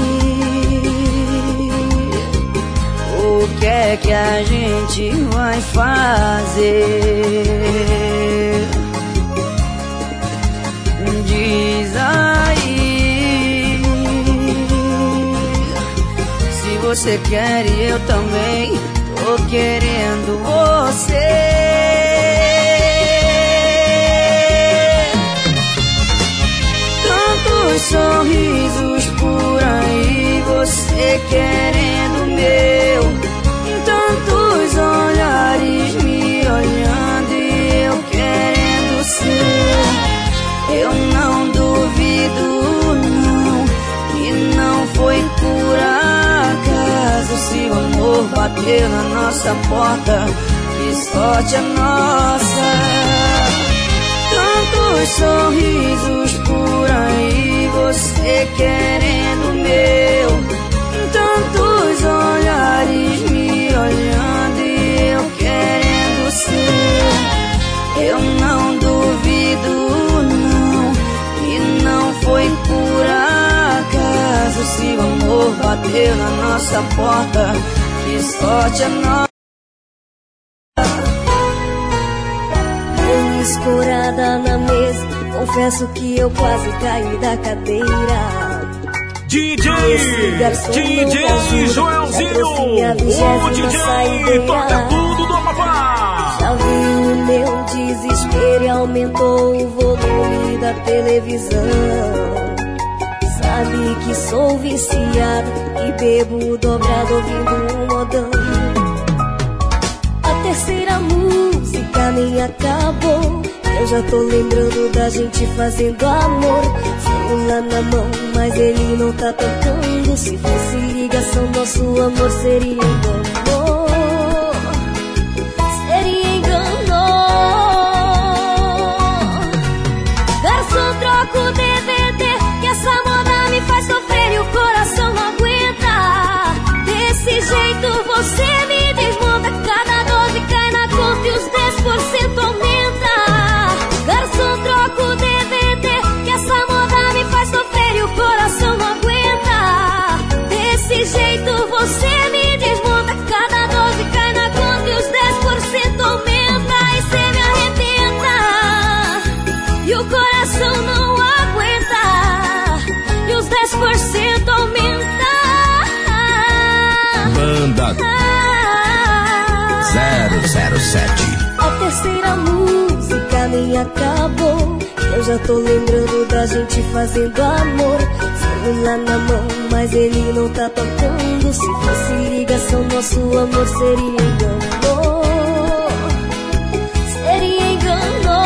Speaker 1: o que é que a gente vai fazer? Diz aí. Se você quer e eu também tô querendo você. Tantos sorrisos por aí, você querendo o meu. Tantos olhares me olhando e eu querendo o seu. Eu não duvido não, e não foi por acaso. Se o amor bateu na nossa porta, que sorte a nossa. Tantos sorrisos por aí, você querendo o meu. Tantos olhares me olhando e eu querendo o seu. Eu não duvido não, e não foi por acaso. Se o amor bateu na nossa porta, que sorte a nossa.
Speaker 4: Escorada na mesa, confesso que eu quase caí da cadeira.
Speaker 5: DJ Joelzinho, o DJ toca tudo do Amapá.
Speaker 4: Já vi o meu desespero e aumentou o volume da televisão. Sabe que sou viciado e bebo dobrado ouvindo um modão. A terceira música nem acabou, eu já tô lembrando da gente fazendo amor. Celular na mão, mas ele não tá tocando. Se fosse ligação, nosso amor seria engano. Seria engano. Garçom, troca o DVD, que essa moda me faz sofrer e o coração não aguenta. Desse jeito você me desmonta, cada 12 cai na conta e os 10% aumenta. Garçom, troca o DVD, que essa moda me faz sofrer e o coração não aguenta. Desse jeito
Speaker 1: que acabou. Eu já tô lembrando da gente fazendo amor. Celular na mão, mas ele não tá tocando. Se fosse ligação, nosso amor seria engano. Seria engano.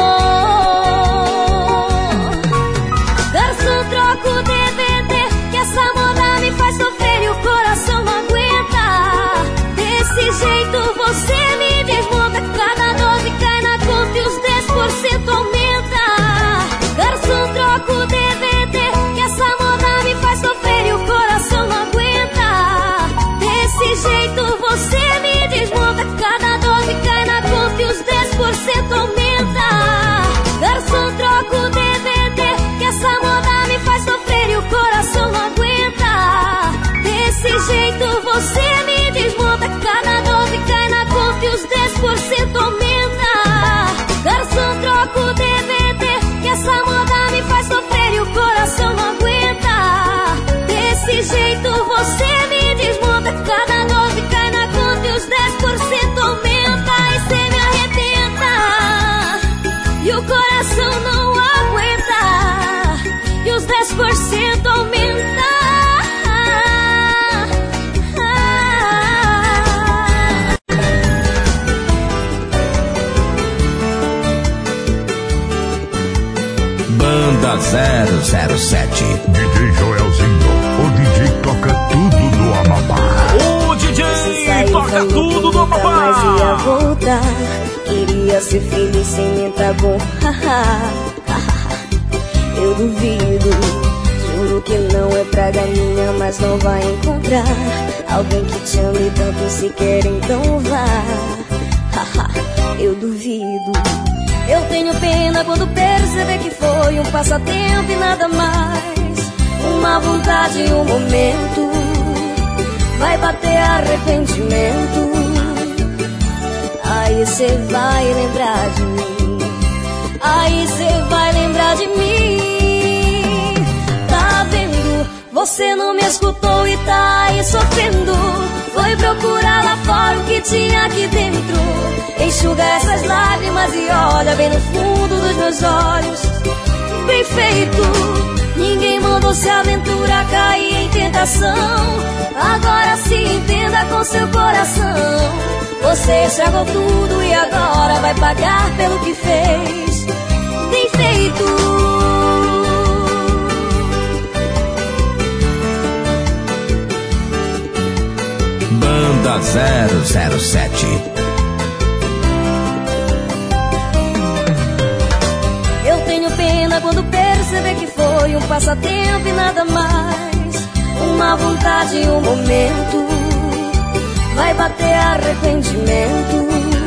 Speaker 1: Garçom, troca o DVD, que essa moda me faz sofrer e o coração não aguenta. Desse jeito você me desmonta. Cada dose cai na conta e os 10% aumenta. Garçom, troca o DVD, que essa moda me faz sofrer e o coração não aguenta. Desse jeito você me desmonta. Cada dose cai na conta e os 10% aumenta. Garçom, troca o DVD, que essa moda me faz sofrer e o coração não aguenta. Desse jeito você me desmonta. Cada dose cai na conta e os 10% aumenta. Garçom, troca o DVD, que essa moda me faz sofrer e o coração não aguenta. Desse jeito você me desmonta. Cada dose cai na conta e os 10% aumenta. E cê me arrebenta e o coração não aguenta. E os 10% aumenta.
Speaker 3: Banda 007.
Speaker 2: DJ Joelzinho, o DJ toca tudo do Amapá.
Speaker 5: O DJ toca tudo do Amapá.
Speaker 1: Mas ia voltar. Queria ser feliz sem me entrar bom. Eu duvido. Juro que não é praga minha, mas não vai encontrar alguém que te ame tanto se quer, então vá. Eu duvido. Eu tenho pena quando perceber que foi um passatempo e nada mais. Uma vontade e um momento. Vai bater arrependimento. Aí cê vai lembrar de mim. Aí cê vai lembrar de mim. Tá vendo? Você não me escutou e tá aí sofrendo. Foi procurar lá fora o que tinha aqui dentro. Enxuga essas lágrimas e olha bem no fundo dos meus olhos. Bem feito. Ninguém mandou se aventurar, cair em tentação. Agora se entenda com seu coração. Você estragou tudo e agora vai pagar pelo que fez. Bem feito.
Speaker 3: Banda 007.
Speaker 1: Eu tenho pena quando perceber que foi um passatempo e nada mais. Uma vontade e um momento. Vai bater arrependimento.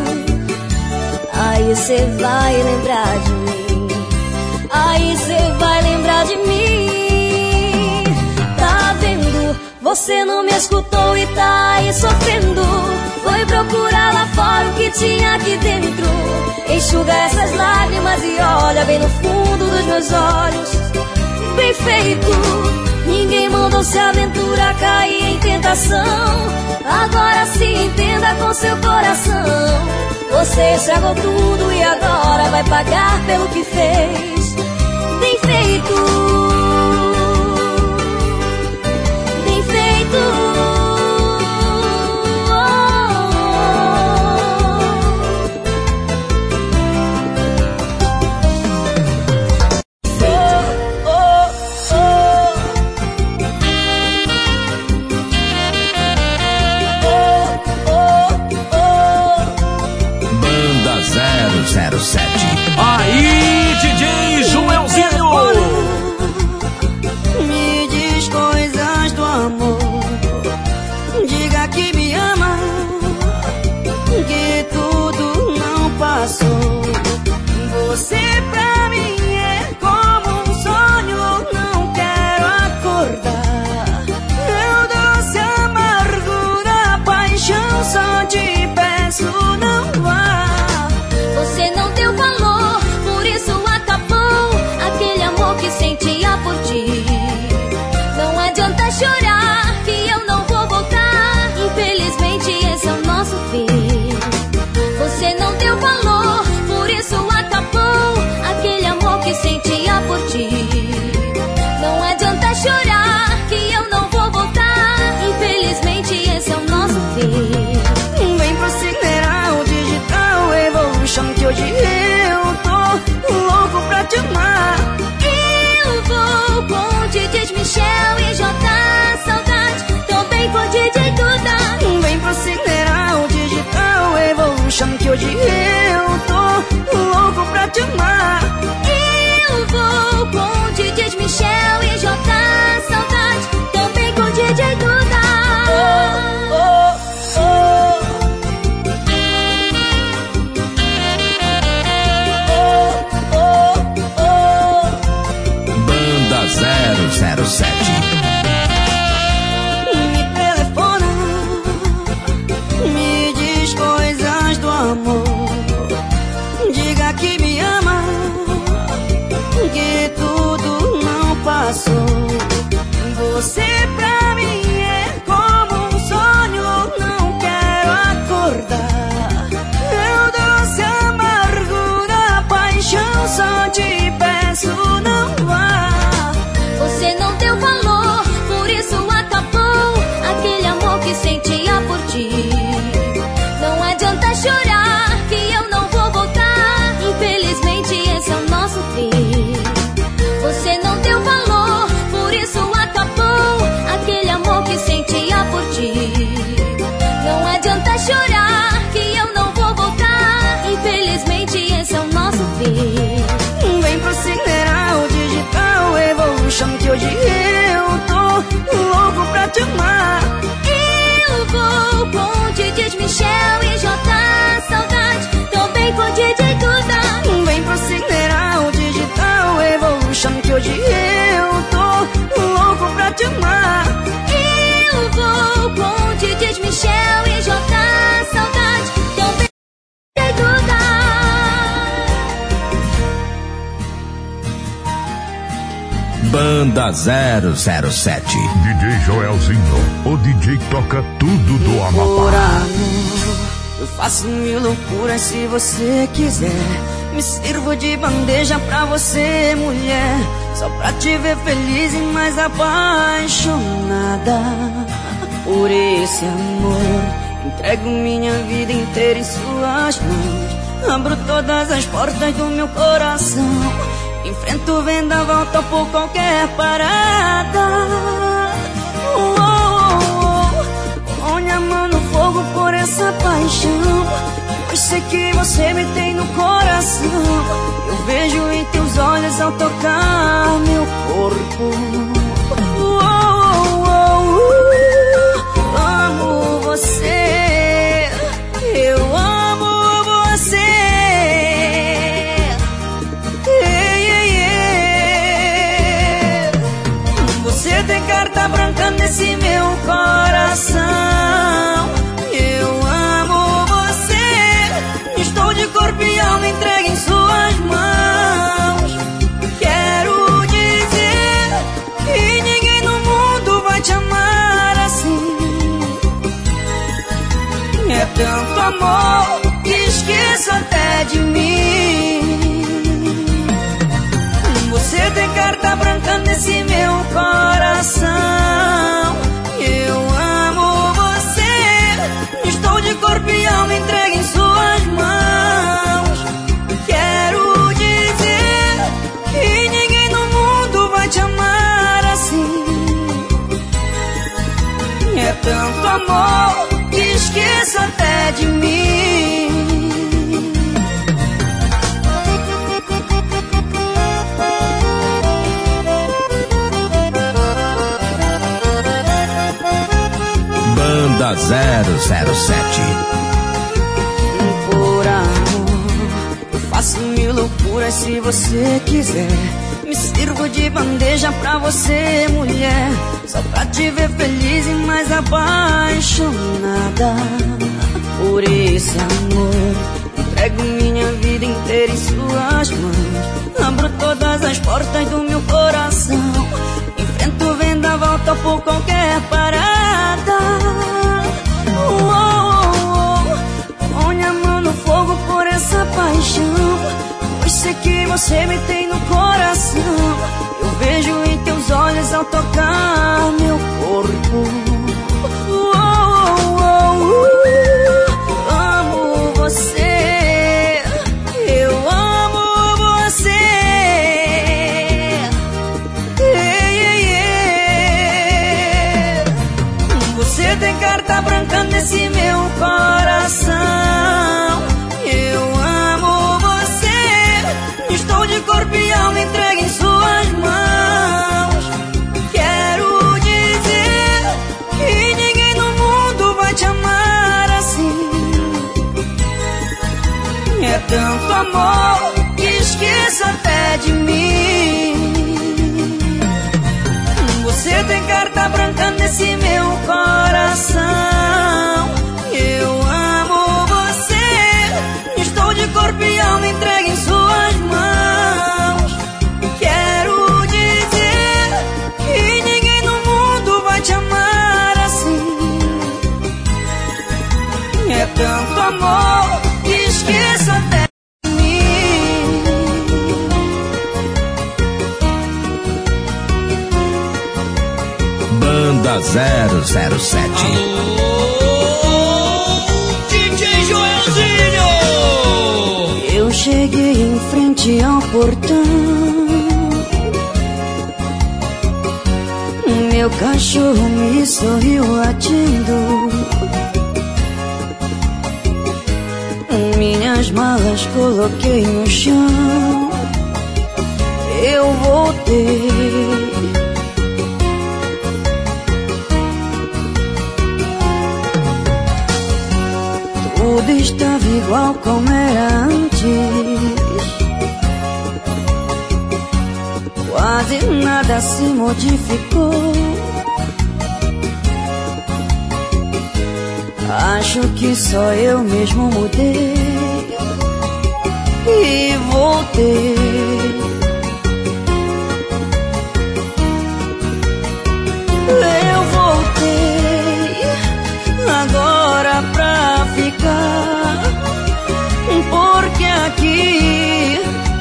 Speaker 1: Aí cê vai lembrar de mim. Aí cê vai lembrar de mim. Tá vendo? Você não me escutou e tá aí sofrendo. Foi procurar lá fora o que tinha aqui dentro. Enxuga essas lágrimas e olha bem no fundo dos meus olhos. Bem feito. Ninguém mandou se aventurar, cair em tentação. Agora se entenda com seu coração. Você estragou tudo e agora vai pagar pelo que fez. Bem feito. Bem feito.
Speaker 3: Banda 007.
Speaker 5: Aí, DJ Joelzinho.
Speaker 1: passou. Você pra mim é como um sonho, não quero acordar. Eu doce amargo da paixão, só te peço não vá.
Speaker 4: Você não deu valor, por isso acabou aquele amor que sentia por ti. Não adianta chorar que eu não vou voltar, infelizmente esse é o nosso fim. Você não deu valor, por isso acabou aquele amor que sentia por ti. Não adianta chorar que eu não vou voltar, infelizmente esse é o nosso fim.
Speaker 1: Vem pro Sideral Digital Evolution, que hoje eu tô louco pra te amar.
Speaker 4: Eu vou com DJs Michel e J, saudade, também com DJ Duda.
Speaker 1: Vem pro Sideral Digital Evolution, que hoje eu tô louco pra te amar.
Speaker 4: Eu vou com DJs Michel e J, saudade, também com DJ Duda.
Speaker 3: Banda 007.
Speaker 2: DJ Joelzinho, o DJ toca tudo do
Speaker 1: Por
Speaker 2: Amapá.
Speaker 1: amor, eu faço mil loucuras se você quiser. Me sirvo de bandeja pra você, mulher, só pra te ver feliz e mais apaixonada. Por esse amor, entrego minha vida inteira em suas mãos. Abro todas as portas do meu coração, enfrento o vendaval, topo qualquer parada. Põe a mão no fogo por essa paixão, pois sei que você me tem no coração. Eu vejo em teus olhos ao tocar meu corpo. Amo você, eu amo você. Você tem carta branca nesse meu coração. Eu amo você, estou de corpo e alma entregue em suas mãos. Quero dizer que ninguém no mundo vai te amar assim. É tanto amor que esqueço até de mim. Você tem carta branca nesse meu coração. Eu amo você, estou de corpo e alma entregue em suas mãos. Quero dizer que ninguém no mundo vai te amar assim. É tanto amor que esqueço até de mim.
Speaker 3: Banda 007.
Speaker 1: Por amor, eu faço mil loucuras se você quiser. Me sirvo de bandeja pra você, mulher, só pra te ver feliz e mais apaixonada. Por esse amor, entrego minha vida inteira em suas mãos. Abro todas as portas do meu coração, enfrento o vendaval, topo qualquer parada. Põe a mão no fogo por essa paixão, pois sei que você me tem no coração. Eu vejo em teus olhos ao tocar meu corpo. Amo você, eu amo você. Você tem carta branca nesse meu coração. Eu amo você, estou de corpo e alma entregue em suas mãos. Quero dizer que ninguém no mundo vai te amar assim. É tanto amor que esqueço até de mim. Você tem carta branca nesse meu coração. Eu amo você, estou de corpo e alma entregue em suas mãos. Quero dizer
Speaker 3: Banda 007.
Speaker 5: DJ Joelzinho!
Speaker 1: Eu cheguei em frente ao portão, meu cachorro me sorriu latindo, minhas malas coloquei no chão, eu voltei. Tudo estava igual como era antes, quase nada se modificou. Acho que só eu mesmo mudei e voltei. Eu voltei agora pra ficar, porque aqui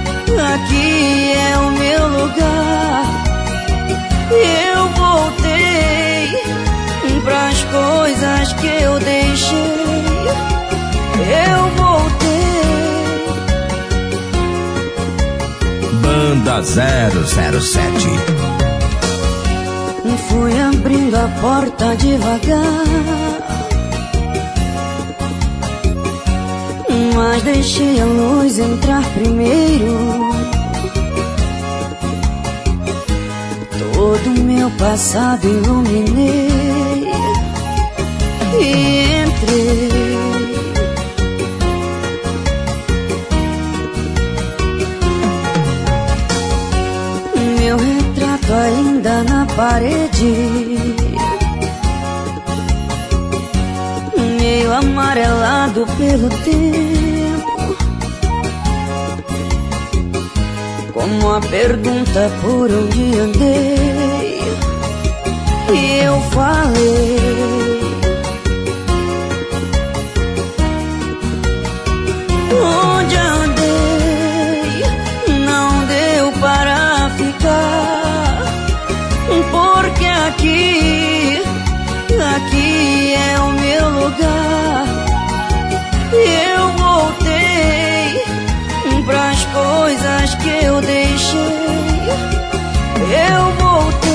Speaker 1: é o meu lugar. Eu voltei pras coisas que eu deixei. Eu voltei.
Speaker 3: Banda 007.
Speaker 1: Fui abrindo a porta devagar, mas deixei a luz entrar primeiro. Todo meu passado iluminei e entrei. Meu retrato ainda na parede, meio amarelado pelo tempo, como a pergunta por onde andei. E eu falei, onde andei, não deu para ficar, porque aqui é o meu lugar. Eu voltei pras coisas que eu deixei. Eu voltei.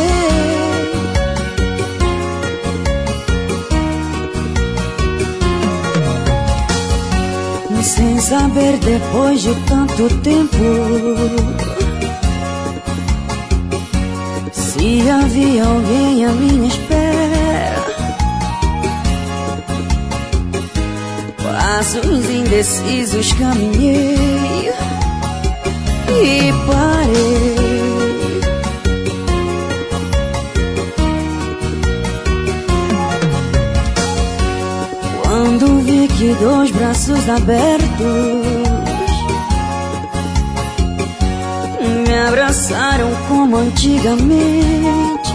Speaker 1: Sem saber depois de tanto tempo se havia alguém à minha espera. Passos indecisos caminhei e parei. Quando vi que dois braços abertos me abraçaram como antigamente,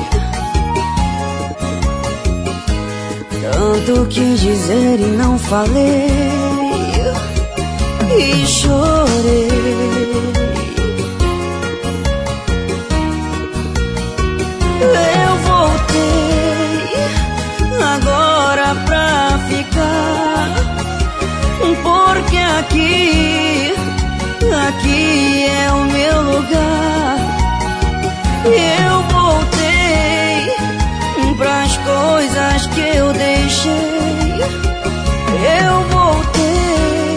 Speaker 1: tanto quis dizer e não falei, e chorei. Eu voltei agora pra ficar, porque aqui é o meu lugar. Eu voltei pras coisas que eu deixei. Eu voltei.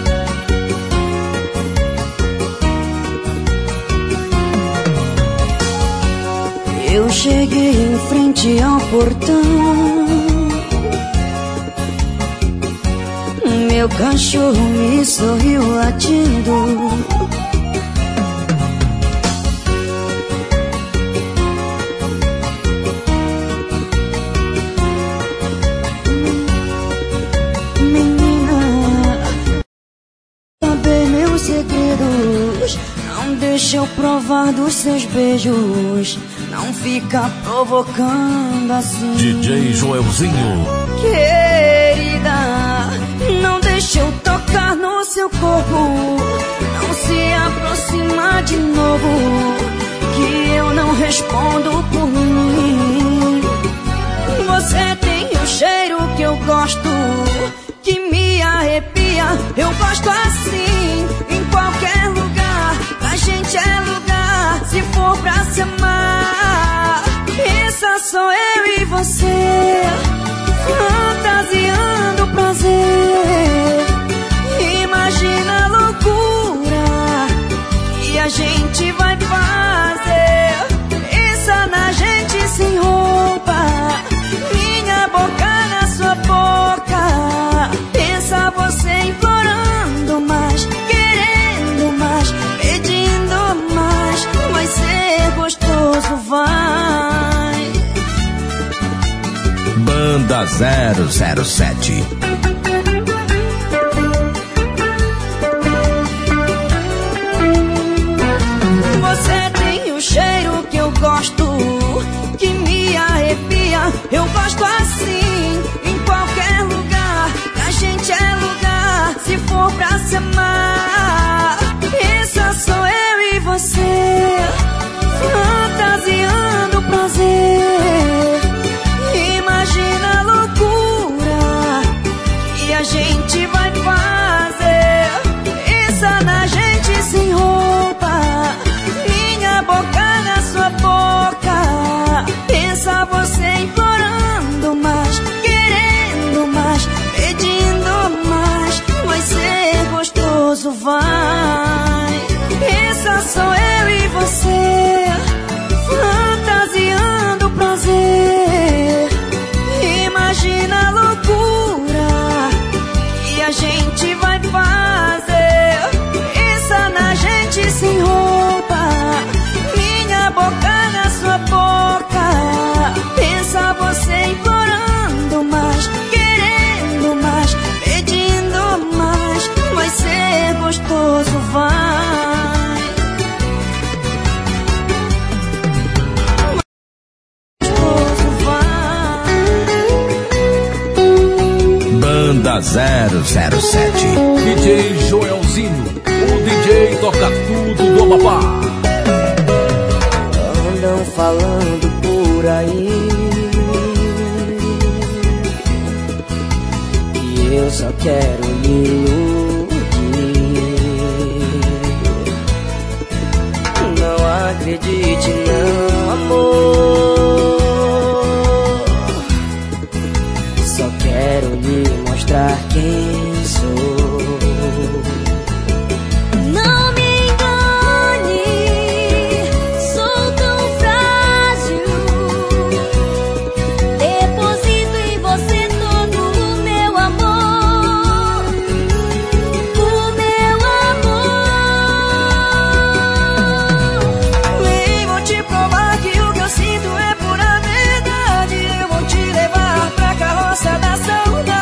Speaker 1: Eu cheguei em frente ao portão, meu cachorro me sorriu latindo, menina, saber meus segredos, não deixa eu provar dos seus beijos, não fica provocando assim.
Speaker 5: DJ Joelzinho.
Speaker 1: Querida, não deixa eu tocar no seu corpo, não se aproximar de novo, que eu não respondo por mim. sou eu e você, fantasiando prazer. Imagina a loucura que a gente vai fazer. Pensa na gente sem roupa, minha boca na sua boca. Pensa você implorando mais, querendo mais, pedindo mais. Vai ser gostoso, vai.
Speaker 3: Banda 007.
Speaker 1: Você tem o cheiro que eu gosto, que me arrepia. Eu gosto assim, em qualquer lugar. Pra gente é lugar, se for pra se amar. Essa sou eu e você, fantasiando prazer. Imagina a loucura que a gente vai fazer. Pensa na gente sem roupa, minha boca na sua boca. Pensa você implorando mais, querendo mais, pedindo mais. Vai ser gostoso, vai. Pensa sou eu e você, fantasiando prazer. Imagina a loucura que a gente vai fazer. Pensa na gente sem roupa, minha boca na sua boca. Pensa você implorando mais, querendo mais, pedindo mais. Vai ser gostoso, vai. Gostoso, vai.
Speaker 3: Banda 007.
Speaker 5: DJ Joelzinho, o DJ toca tudo do Amapá.
Speaker 1: Andam falando por aí que eu só quero me iludir. Não acredite não, amor. Só quero lhe mostrar quem sou.
Speaker 4: Não me engane, sou tão frágil. Deposito em você todo o meu amor. O meu amor.
Speaker 1: Vem, vou te provar que o que eu sinto é pura verdade. Eu vou te levar pra carroça da saudade.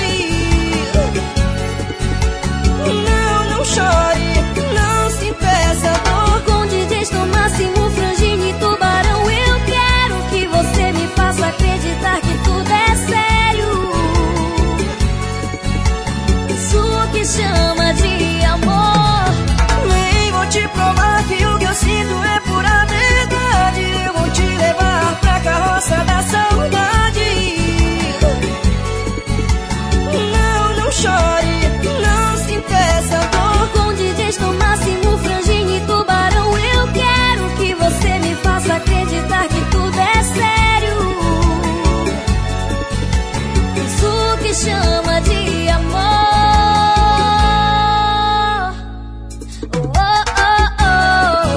Speaker 1: Não, não chore, não se impeça, dor.
Speaker 4: Com DJs no máximo, Frangini e Tubarão. Eu quero que você me faça acreditar que tudo é sério. Isso que chama de amor.
Speaker 1: Vem, vou te provar que o que eu sinto é pura verdade. Eu vou te levar pra carroça da saudade. Não, não chore, não se impeça, dor.
Speaker 4: Com DJs no máximo, Frangini e Tubarão. Eu quero que você me faça acreditar que tudo é sério. Isso que chama de amor. Oh, oh, oh.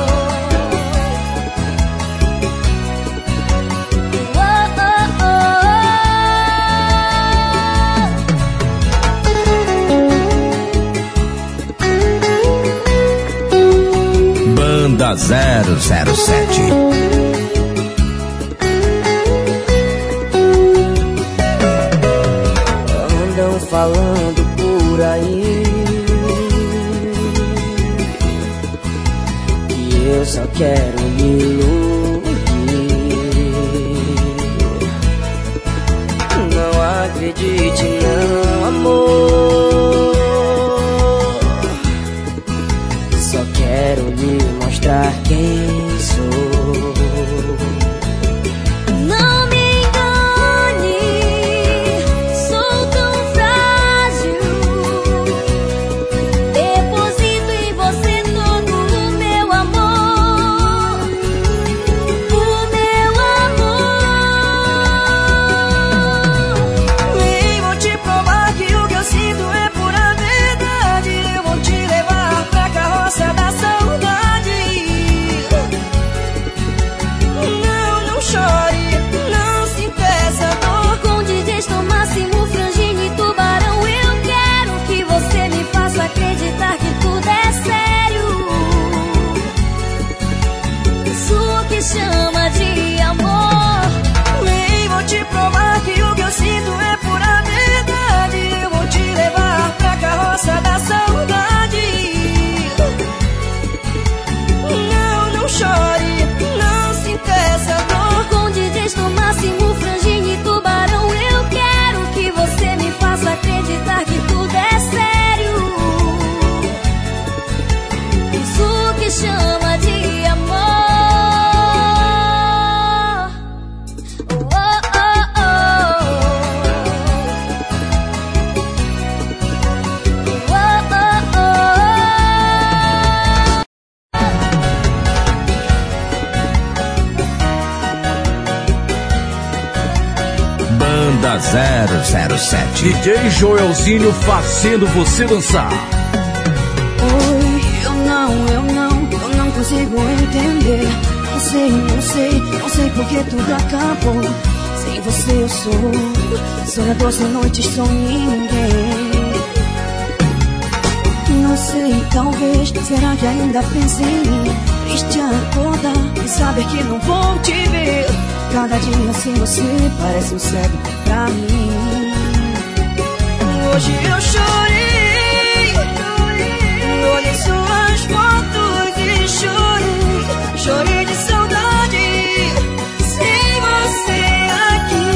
Speaker 3: Banda 007.
Speaker 1: Andam falando por aí que eu só quero me iludir. Não acredite não, amor. Só quero lhe mostrar quem sou.
Speaker 4: Não me engane, sou tão frágil. Deposito em você todo o meu amor. O meu amor.
Speaker 3: Banda 007.
Speaker 5: DJ Joelzinho fazendo você dançar.
Speaker 1: Oi, eu não consigo entender. Não sei porque tudo acabou. Sem você eu sou sonhador sem noites, sou ninguém. Não sei, talvez, será que ainda penso em mim? Triste acordar e saber que não vou te ver. Cada dia sem você parece um cego pra mim. Hoje eu chorei, olhei suas fotos e chorei de saudade. Sem você aqui,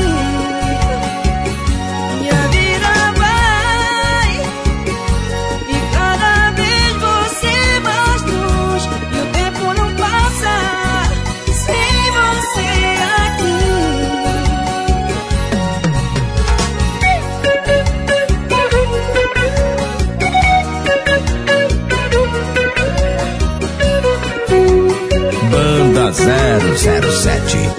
Speaker 1: minha vida vai, e cada vez você mais longe, e o tempo não passa sem você aqui.
Speaker 3: Banda 007.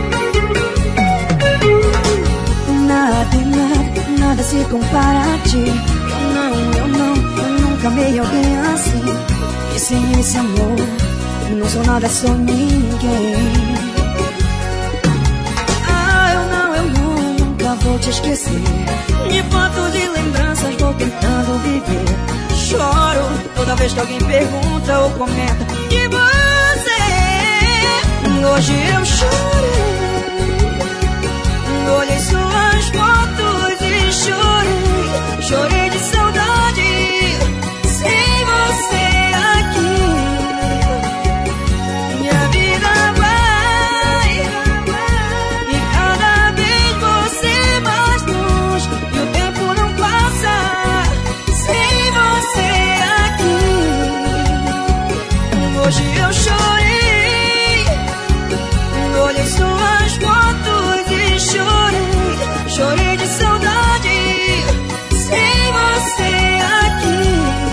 Speaker 1: Nada se compara a ti. Eu nunca amei alguém assim. E sem esse amor, não sou nada, sou ninguém. Eu nunca vou te esquecer. De fotos e lembranças vou tentando viver. Choro toda vez que alguém pergunta ou comenta de você. Hoje eu chorei, olhei suas fotos e chorei de saudade. Sem você aqui, minha vida vai, e cada vez você mais longe, e o tempo não passa sem você aqui. Hoje eu chorei, olhei suas fotos e chorei de saudade. Sem você aqui,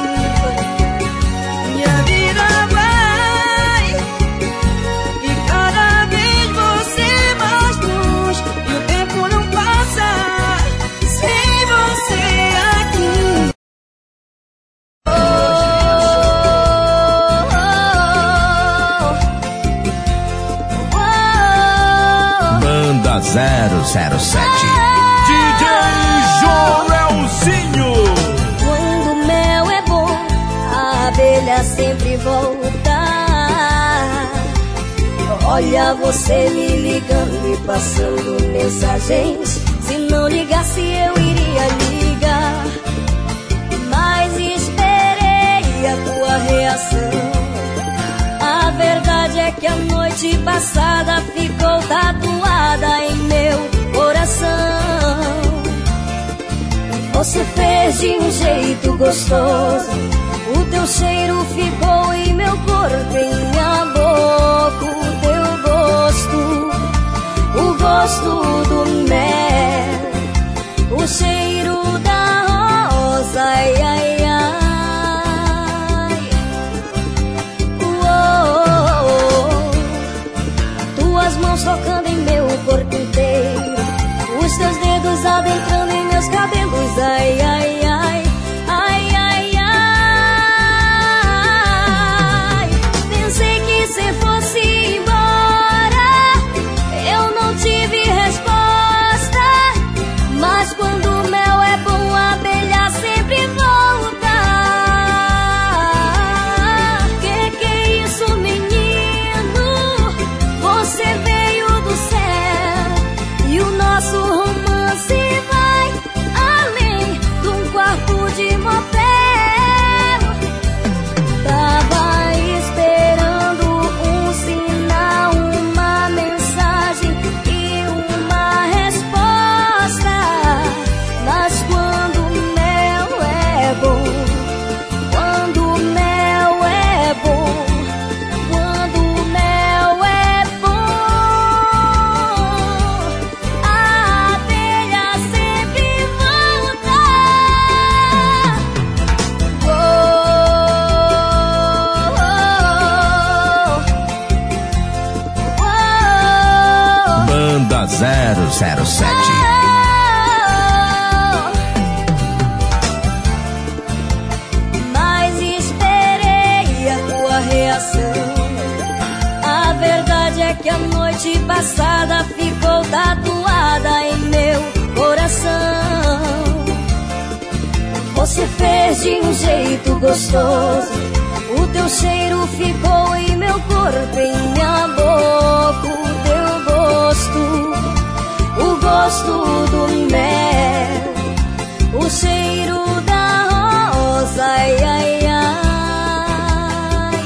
Speaker 1: minha vida vai, e cada vez você mais longe, e o tempo não passa sem você aqui.
Speaker 3: Banda 007.
Speaker 5: DJ Joelzinho.
Speaker 4: Quando o mel é bom, a abelha sempre volta. Olha você me ligando e passando mensagens. Se não ligasse eu iria ligar, mas esperei a tua reação. A verdade é que a noite passada ficou tatuada em meu coração. Você fez de um jeito gostoso, o teu cheiro ficou em meu corpo, em minha boca, o teu gosto, o gosto do mel, o cheiro da rosa, ai, ai, ai. Tuas mãos tocando em meu corpo inteiro, os teus dedos adentrando em meus cabelos, ai, ai, ai, ai, ai, ai. Pensei que se fosse embora, eu não tive resposta, mas quando o mel é bom, a abelha sempre volta. Que é isso, menino? Você veio do céu e o nosso romance vai além de um quarto de motel. Tava esperando um sinal, uma mensagem e uma resposta, mas quando o mel é bom, quando o mel é bom, quando o mel é bom, a abelha sempre volta.
Speaker 3: Banda 007.
Speaker 4: passada ficou tatuada em meu coração. Você fez de um jeito gostoso, o teu cheiro ficou em meu corpo, em minha boca. O teu gosto, o gosto do mel, o cheiro da rosa, ai, ai, ai.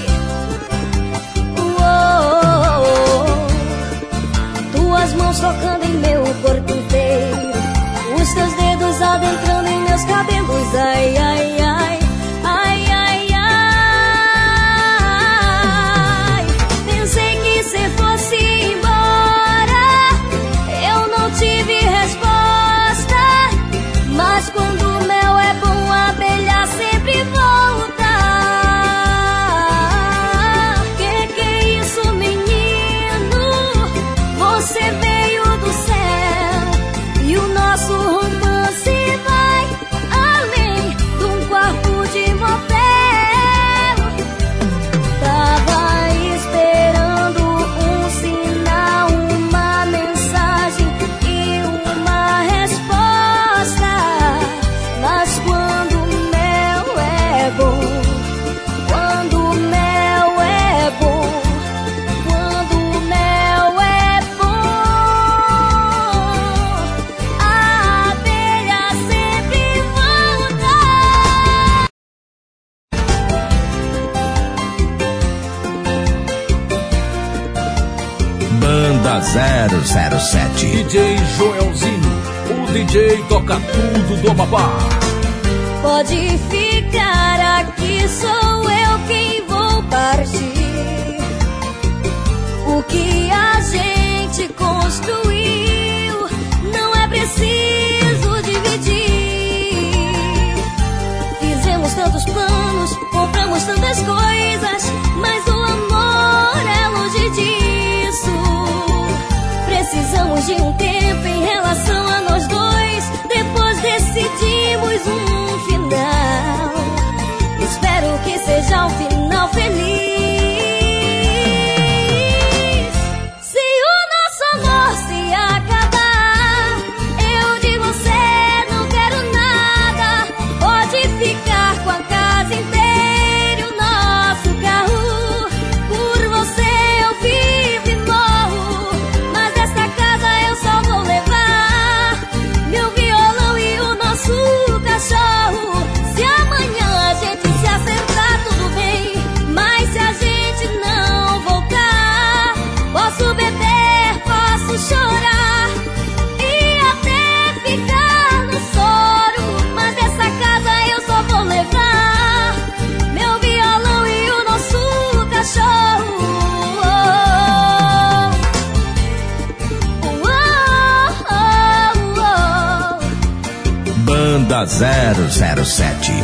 Speaker 4: Tuas mãos tocando em meu corpo inteiro, os teus dedos adentrando em meus cabelos, ai, ai, ai, ai, ai, ai. Pensei que cê fosse embora, eu não tive resposta, mas quando o mel é bom, a abelha sempre volta. Que é isso, menino? Você veio do céu e o nosso romance vai além de um quarto de motel. Tava esperando um sinal, uma mensagem e uma resposta, mas quando o mel é bom, quando o mel é bom, quando o mel é bom, a abelha sempre volta.
Speaker 3: Banda 007.
Speaker 5: DJ Joelzinho, o DJ toca tudo do Amapá.
Speaker 4: Pode ficar aqui, sou eu quem vou partir. O que a gente construiu não é preciso dividir. Fizemos tantos planos, compramos tantas coisas, mas o amor é longe disso. Precisamos de um tempo em relação a nós dois, depois decidimos um final. Espero que seja um final feliz. Se o nosso amor se acabar, eu de você não quero nada. Pode ficar com a casa inteira e o nosso carro. Por você eu vivo e morro, mas dessa casa eu só vou levar meu violão e o nosso cachorro. Se amanhã a gente se acertar, tudo bem, mas se a gente não voltar, posso beber, posso chorar e até ficar no soro, mas dessa casa eu só vou levar meu violão e o nosso cachorro.
Speaker 3: Banda 007.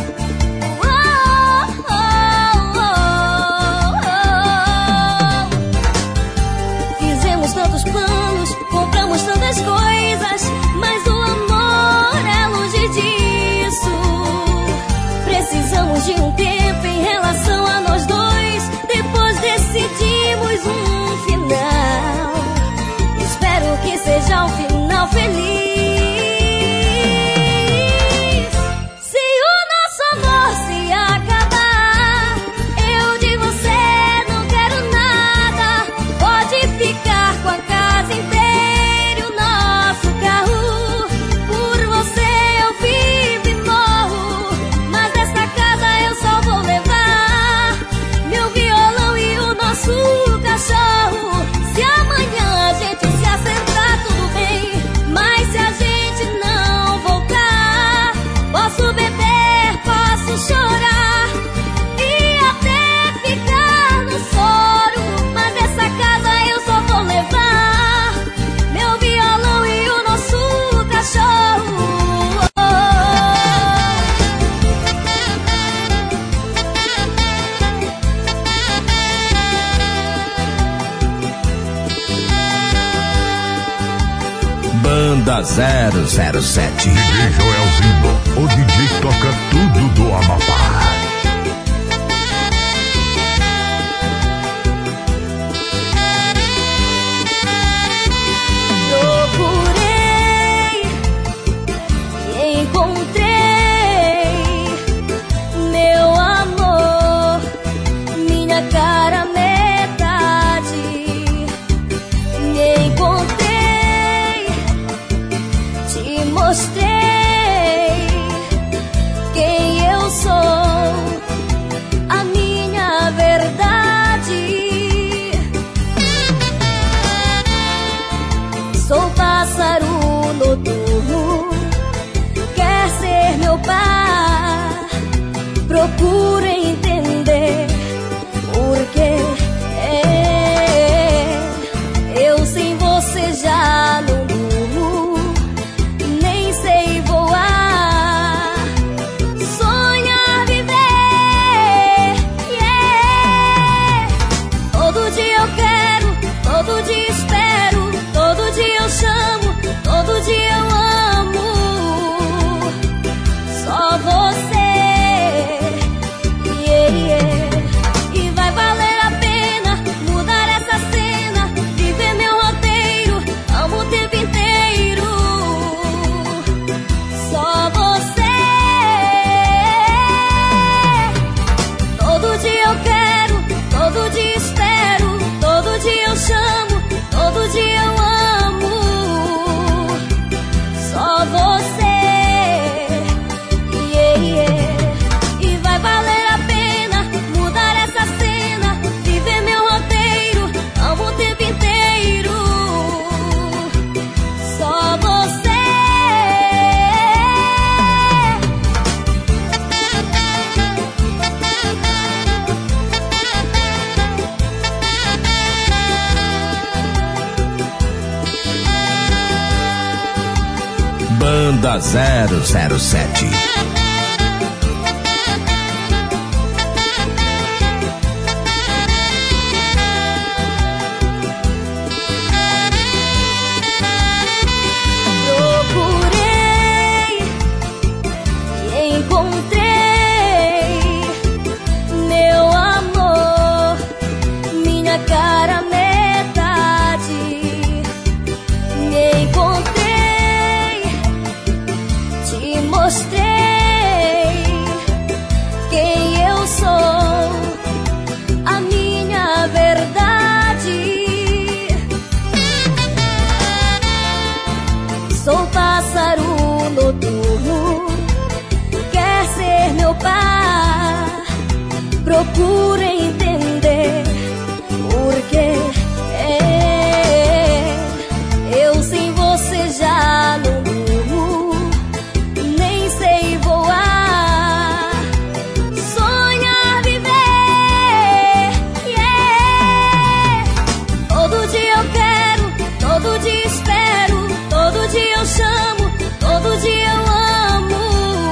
Speaker 4: Fizemos tantos planos, compramos tantas coisas, mas o amor é longe disso. Precisamos de um tempo em relação a nós dois, depois decidimos um final. Espero que seja um final feliz. Se o nosso amor se acabar, eu de você não quero nada. Pode ficar com a casa inteira e o nosso carro. Por você eu vivo e morro, mas dessa casa eu só vou levar meu violão e o nosso cachorro. Se amanhã a gente se acertar, tudo bem, mas se a gente não voltar, posso beber, posso chorar e até ficar no soro, mas dessa casa eu só vou levar meu violão e o nosso cachorro.
Speaker 3: Banda 007.
Speaker 2: DJ Joelzinho, o DJ toca tudo do Amapá.
Speaker 4: pássaro noturno, quer ser meu par. Procura entender porque eu sem você já não durmo, nem sei voar, sonhar, viver. Todo dia eu quero, todo dia espero, todo dia eu chamo, todo dia eu amo. Só você. E vai valer a pena mudar essa cena, viver meu roteiro, amo o tempo inteiro. Só você. Todo dia eu quero, todo dia espero, todo dia eu chamo, todo dia eu amo. Só você. E vai valer a pena mudar essa cena, viver meu roteiro, amo o tempo inteiro. Só você.
Speaker 3: Banda 007. Sou pássaro noturno, quer ser meu par. Procura entender porque eu sem você já não durmo, nem sei voar, sonhar, viver. Todo dia eu quero, todo dia espero, todo dia eu chamo, todo dia eu amo.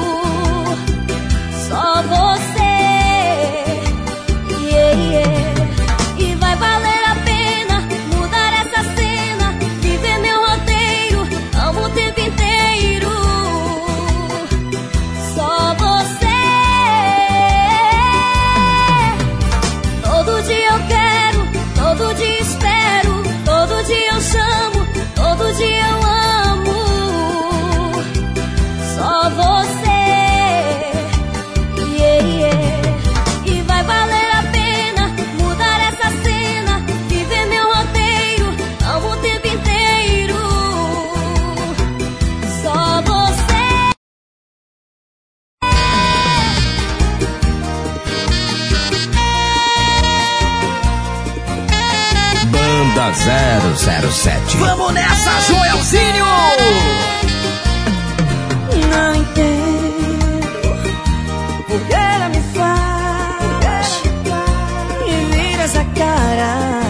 Speaker 3: Só você. E vai valer a pena mudar essa cena, viver meu roteiro, amo o tempo inteiro. Só você. Todo dia eu quero, todo dia espero, todo dia eu chamo, todo dia eu amo. Só você. E vai valer a pena mudar essa cena, viver meu roteiro, amo o tempo inteiro. Só você. Banda 007.
Speaker 5: Vamos nessa, Joelzinho!
Speaker 1: Não entendo porque ela me faz e vira essa cara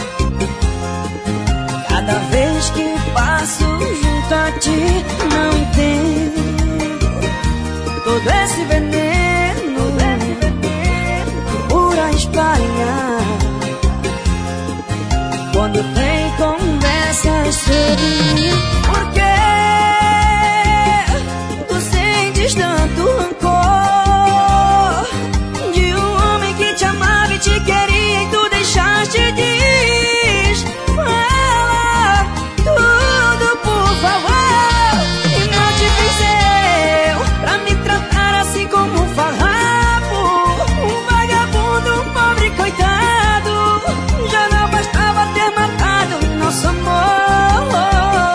Speaker 1: cada vez que passo junto a ti. Não entendo todo esse veneno por a espalhar quando tem conversas sobre mim. Por que tu sentes tanto rancor de um homem que te amava e te queria e tu deixaste de ir? Fala tudo, por favor. E não te fiz eu pra me tratar assim como um farrapo, um vagabundo, um pobre coitado. Já não bastava ter matado nosso amor.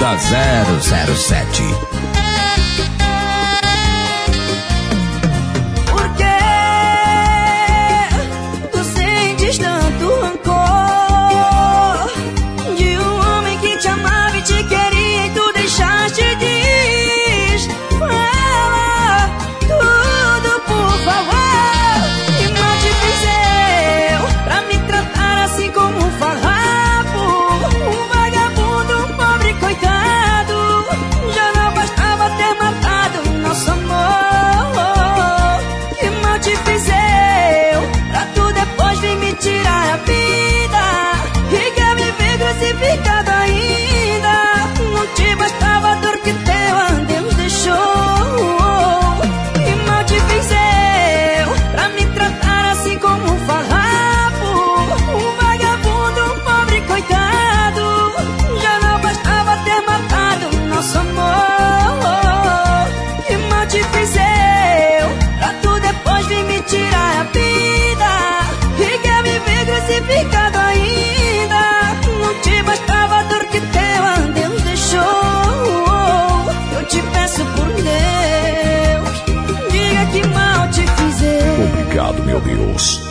Speaker 5: Rota 007.
Speaker 1: Por que tu sentes tanto rancor de um homem que te amava e te queria e tu deixaste de ir? Fala tudo, por favor. Que mal te fiz eu pra me tratar assim como um farrapo, um vagabundo, um pobre coitado? Já não bastava ter matado nosso amor. Que mal te fiz eu pra tu depois vir me tirar a vida e quer me ver crucificado ainda? Não te bastava a dor que teu adeus deixou. Que mal te fiz eu pra me tratar assim como um farrapo, um vagabundo, um pobre coitado? Já não bastava ter matado nosso amor. Que mal te fiz eu pra tu depois vir me tirar a vida e quer me ver crucificado ainda? Não te bastava a dor que teu adeus deixou. Eu te peço por Deus, diga que mal te fiz eu.
Speaker 2: Obrigado, meu Deus.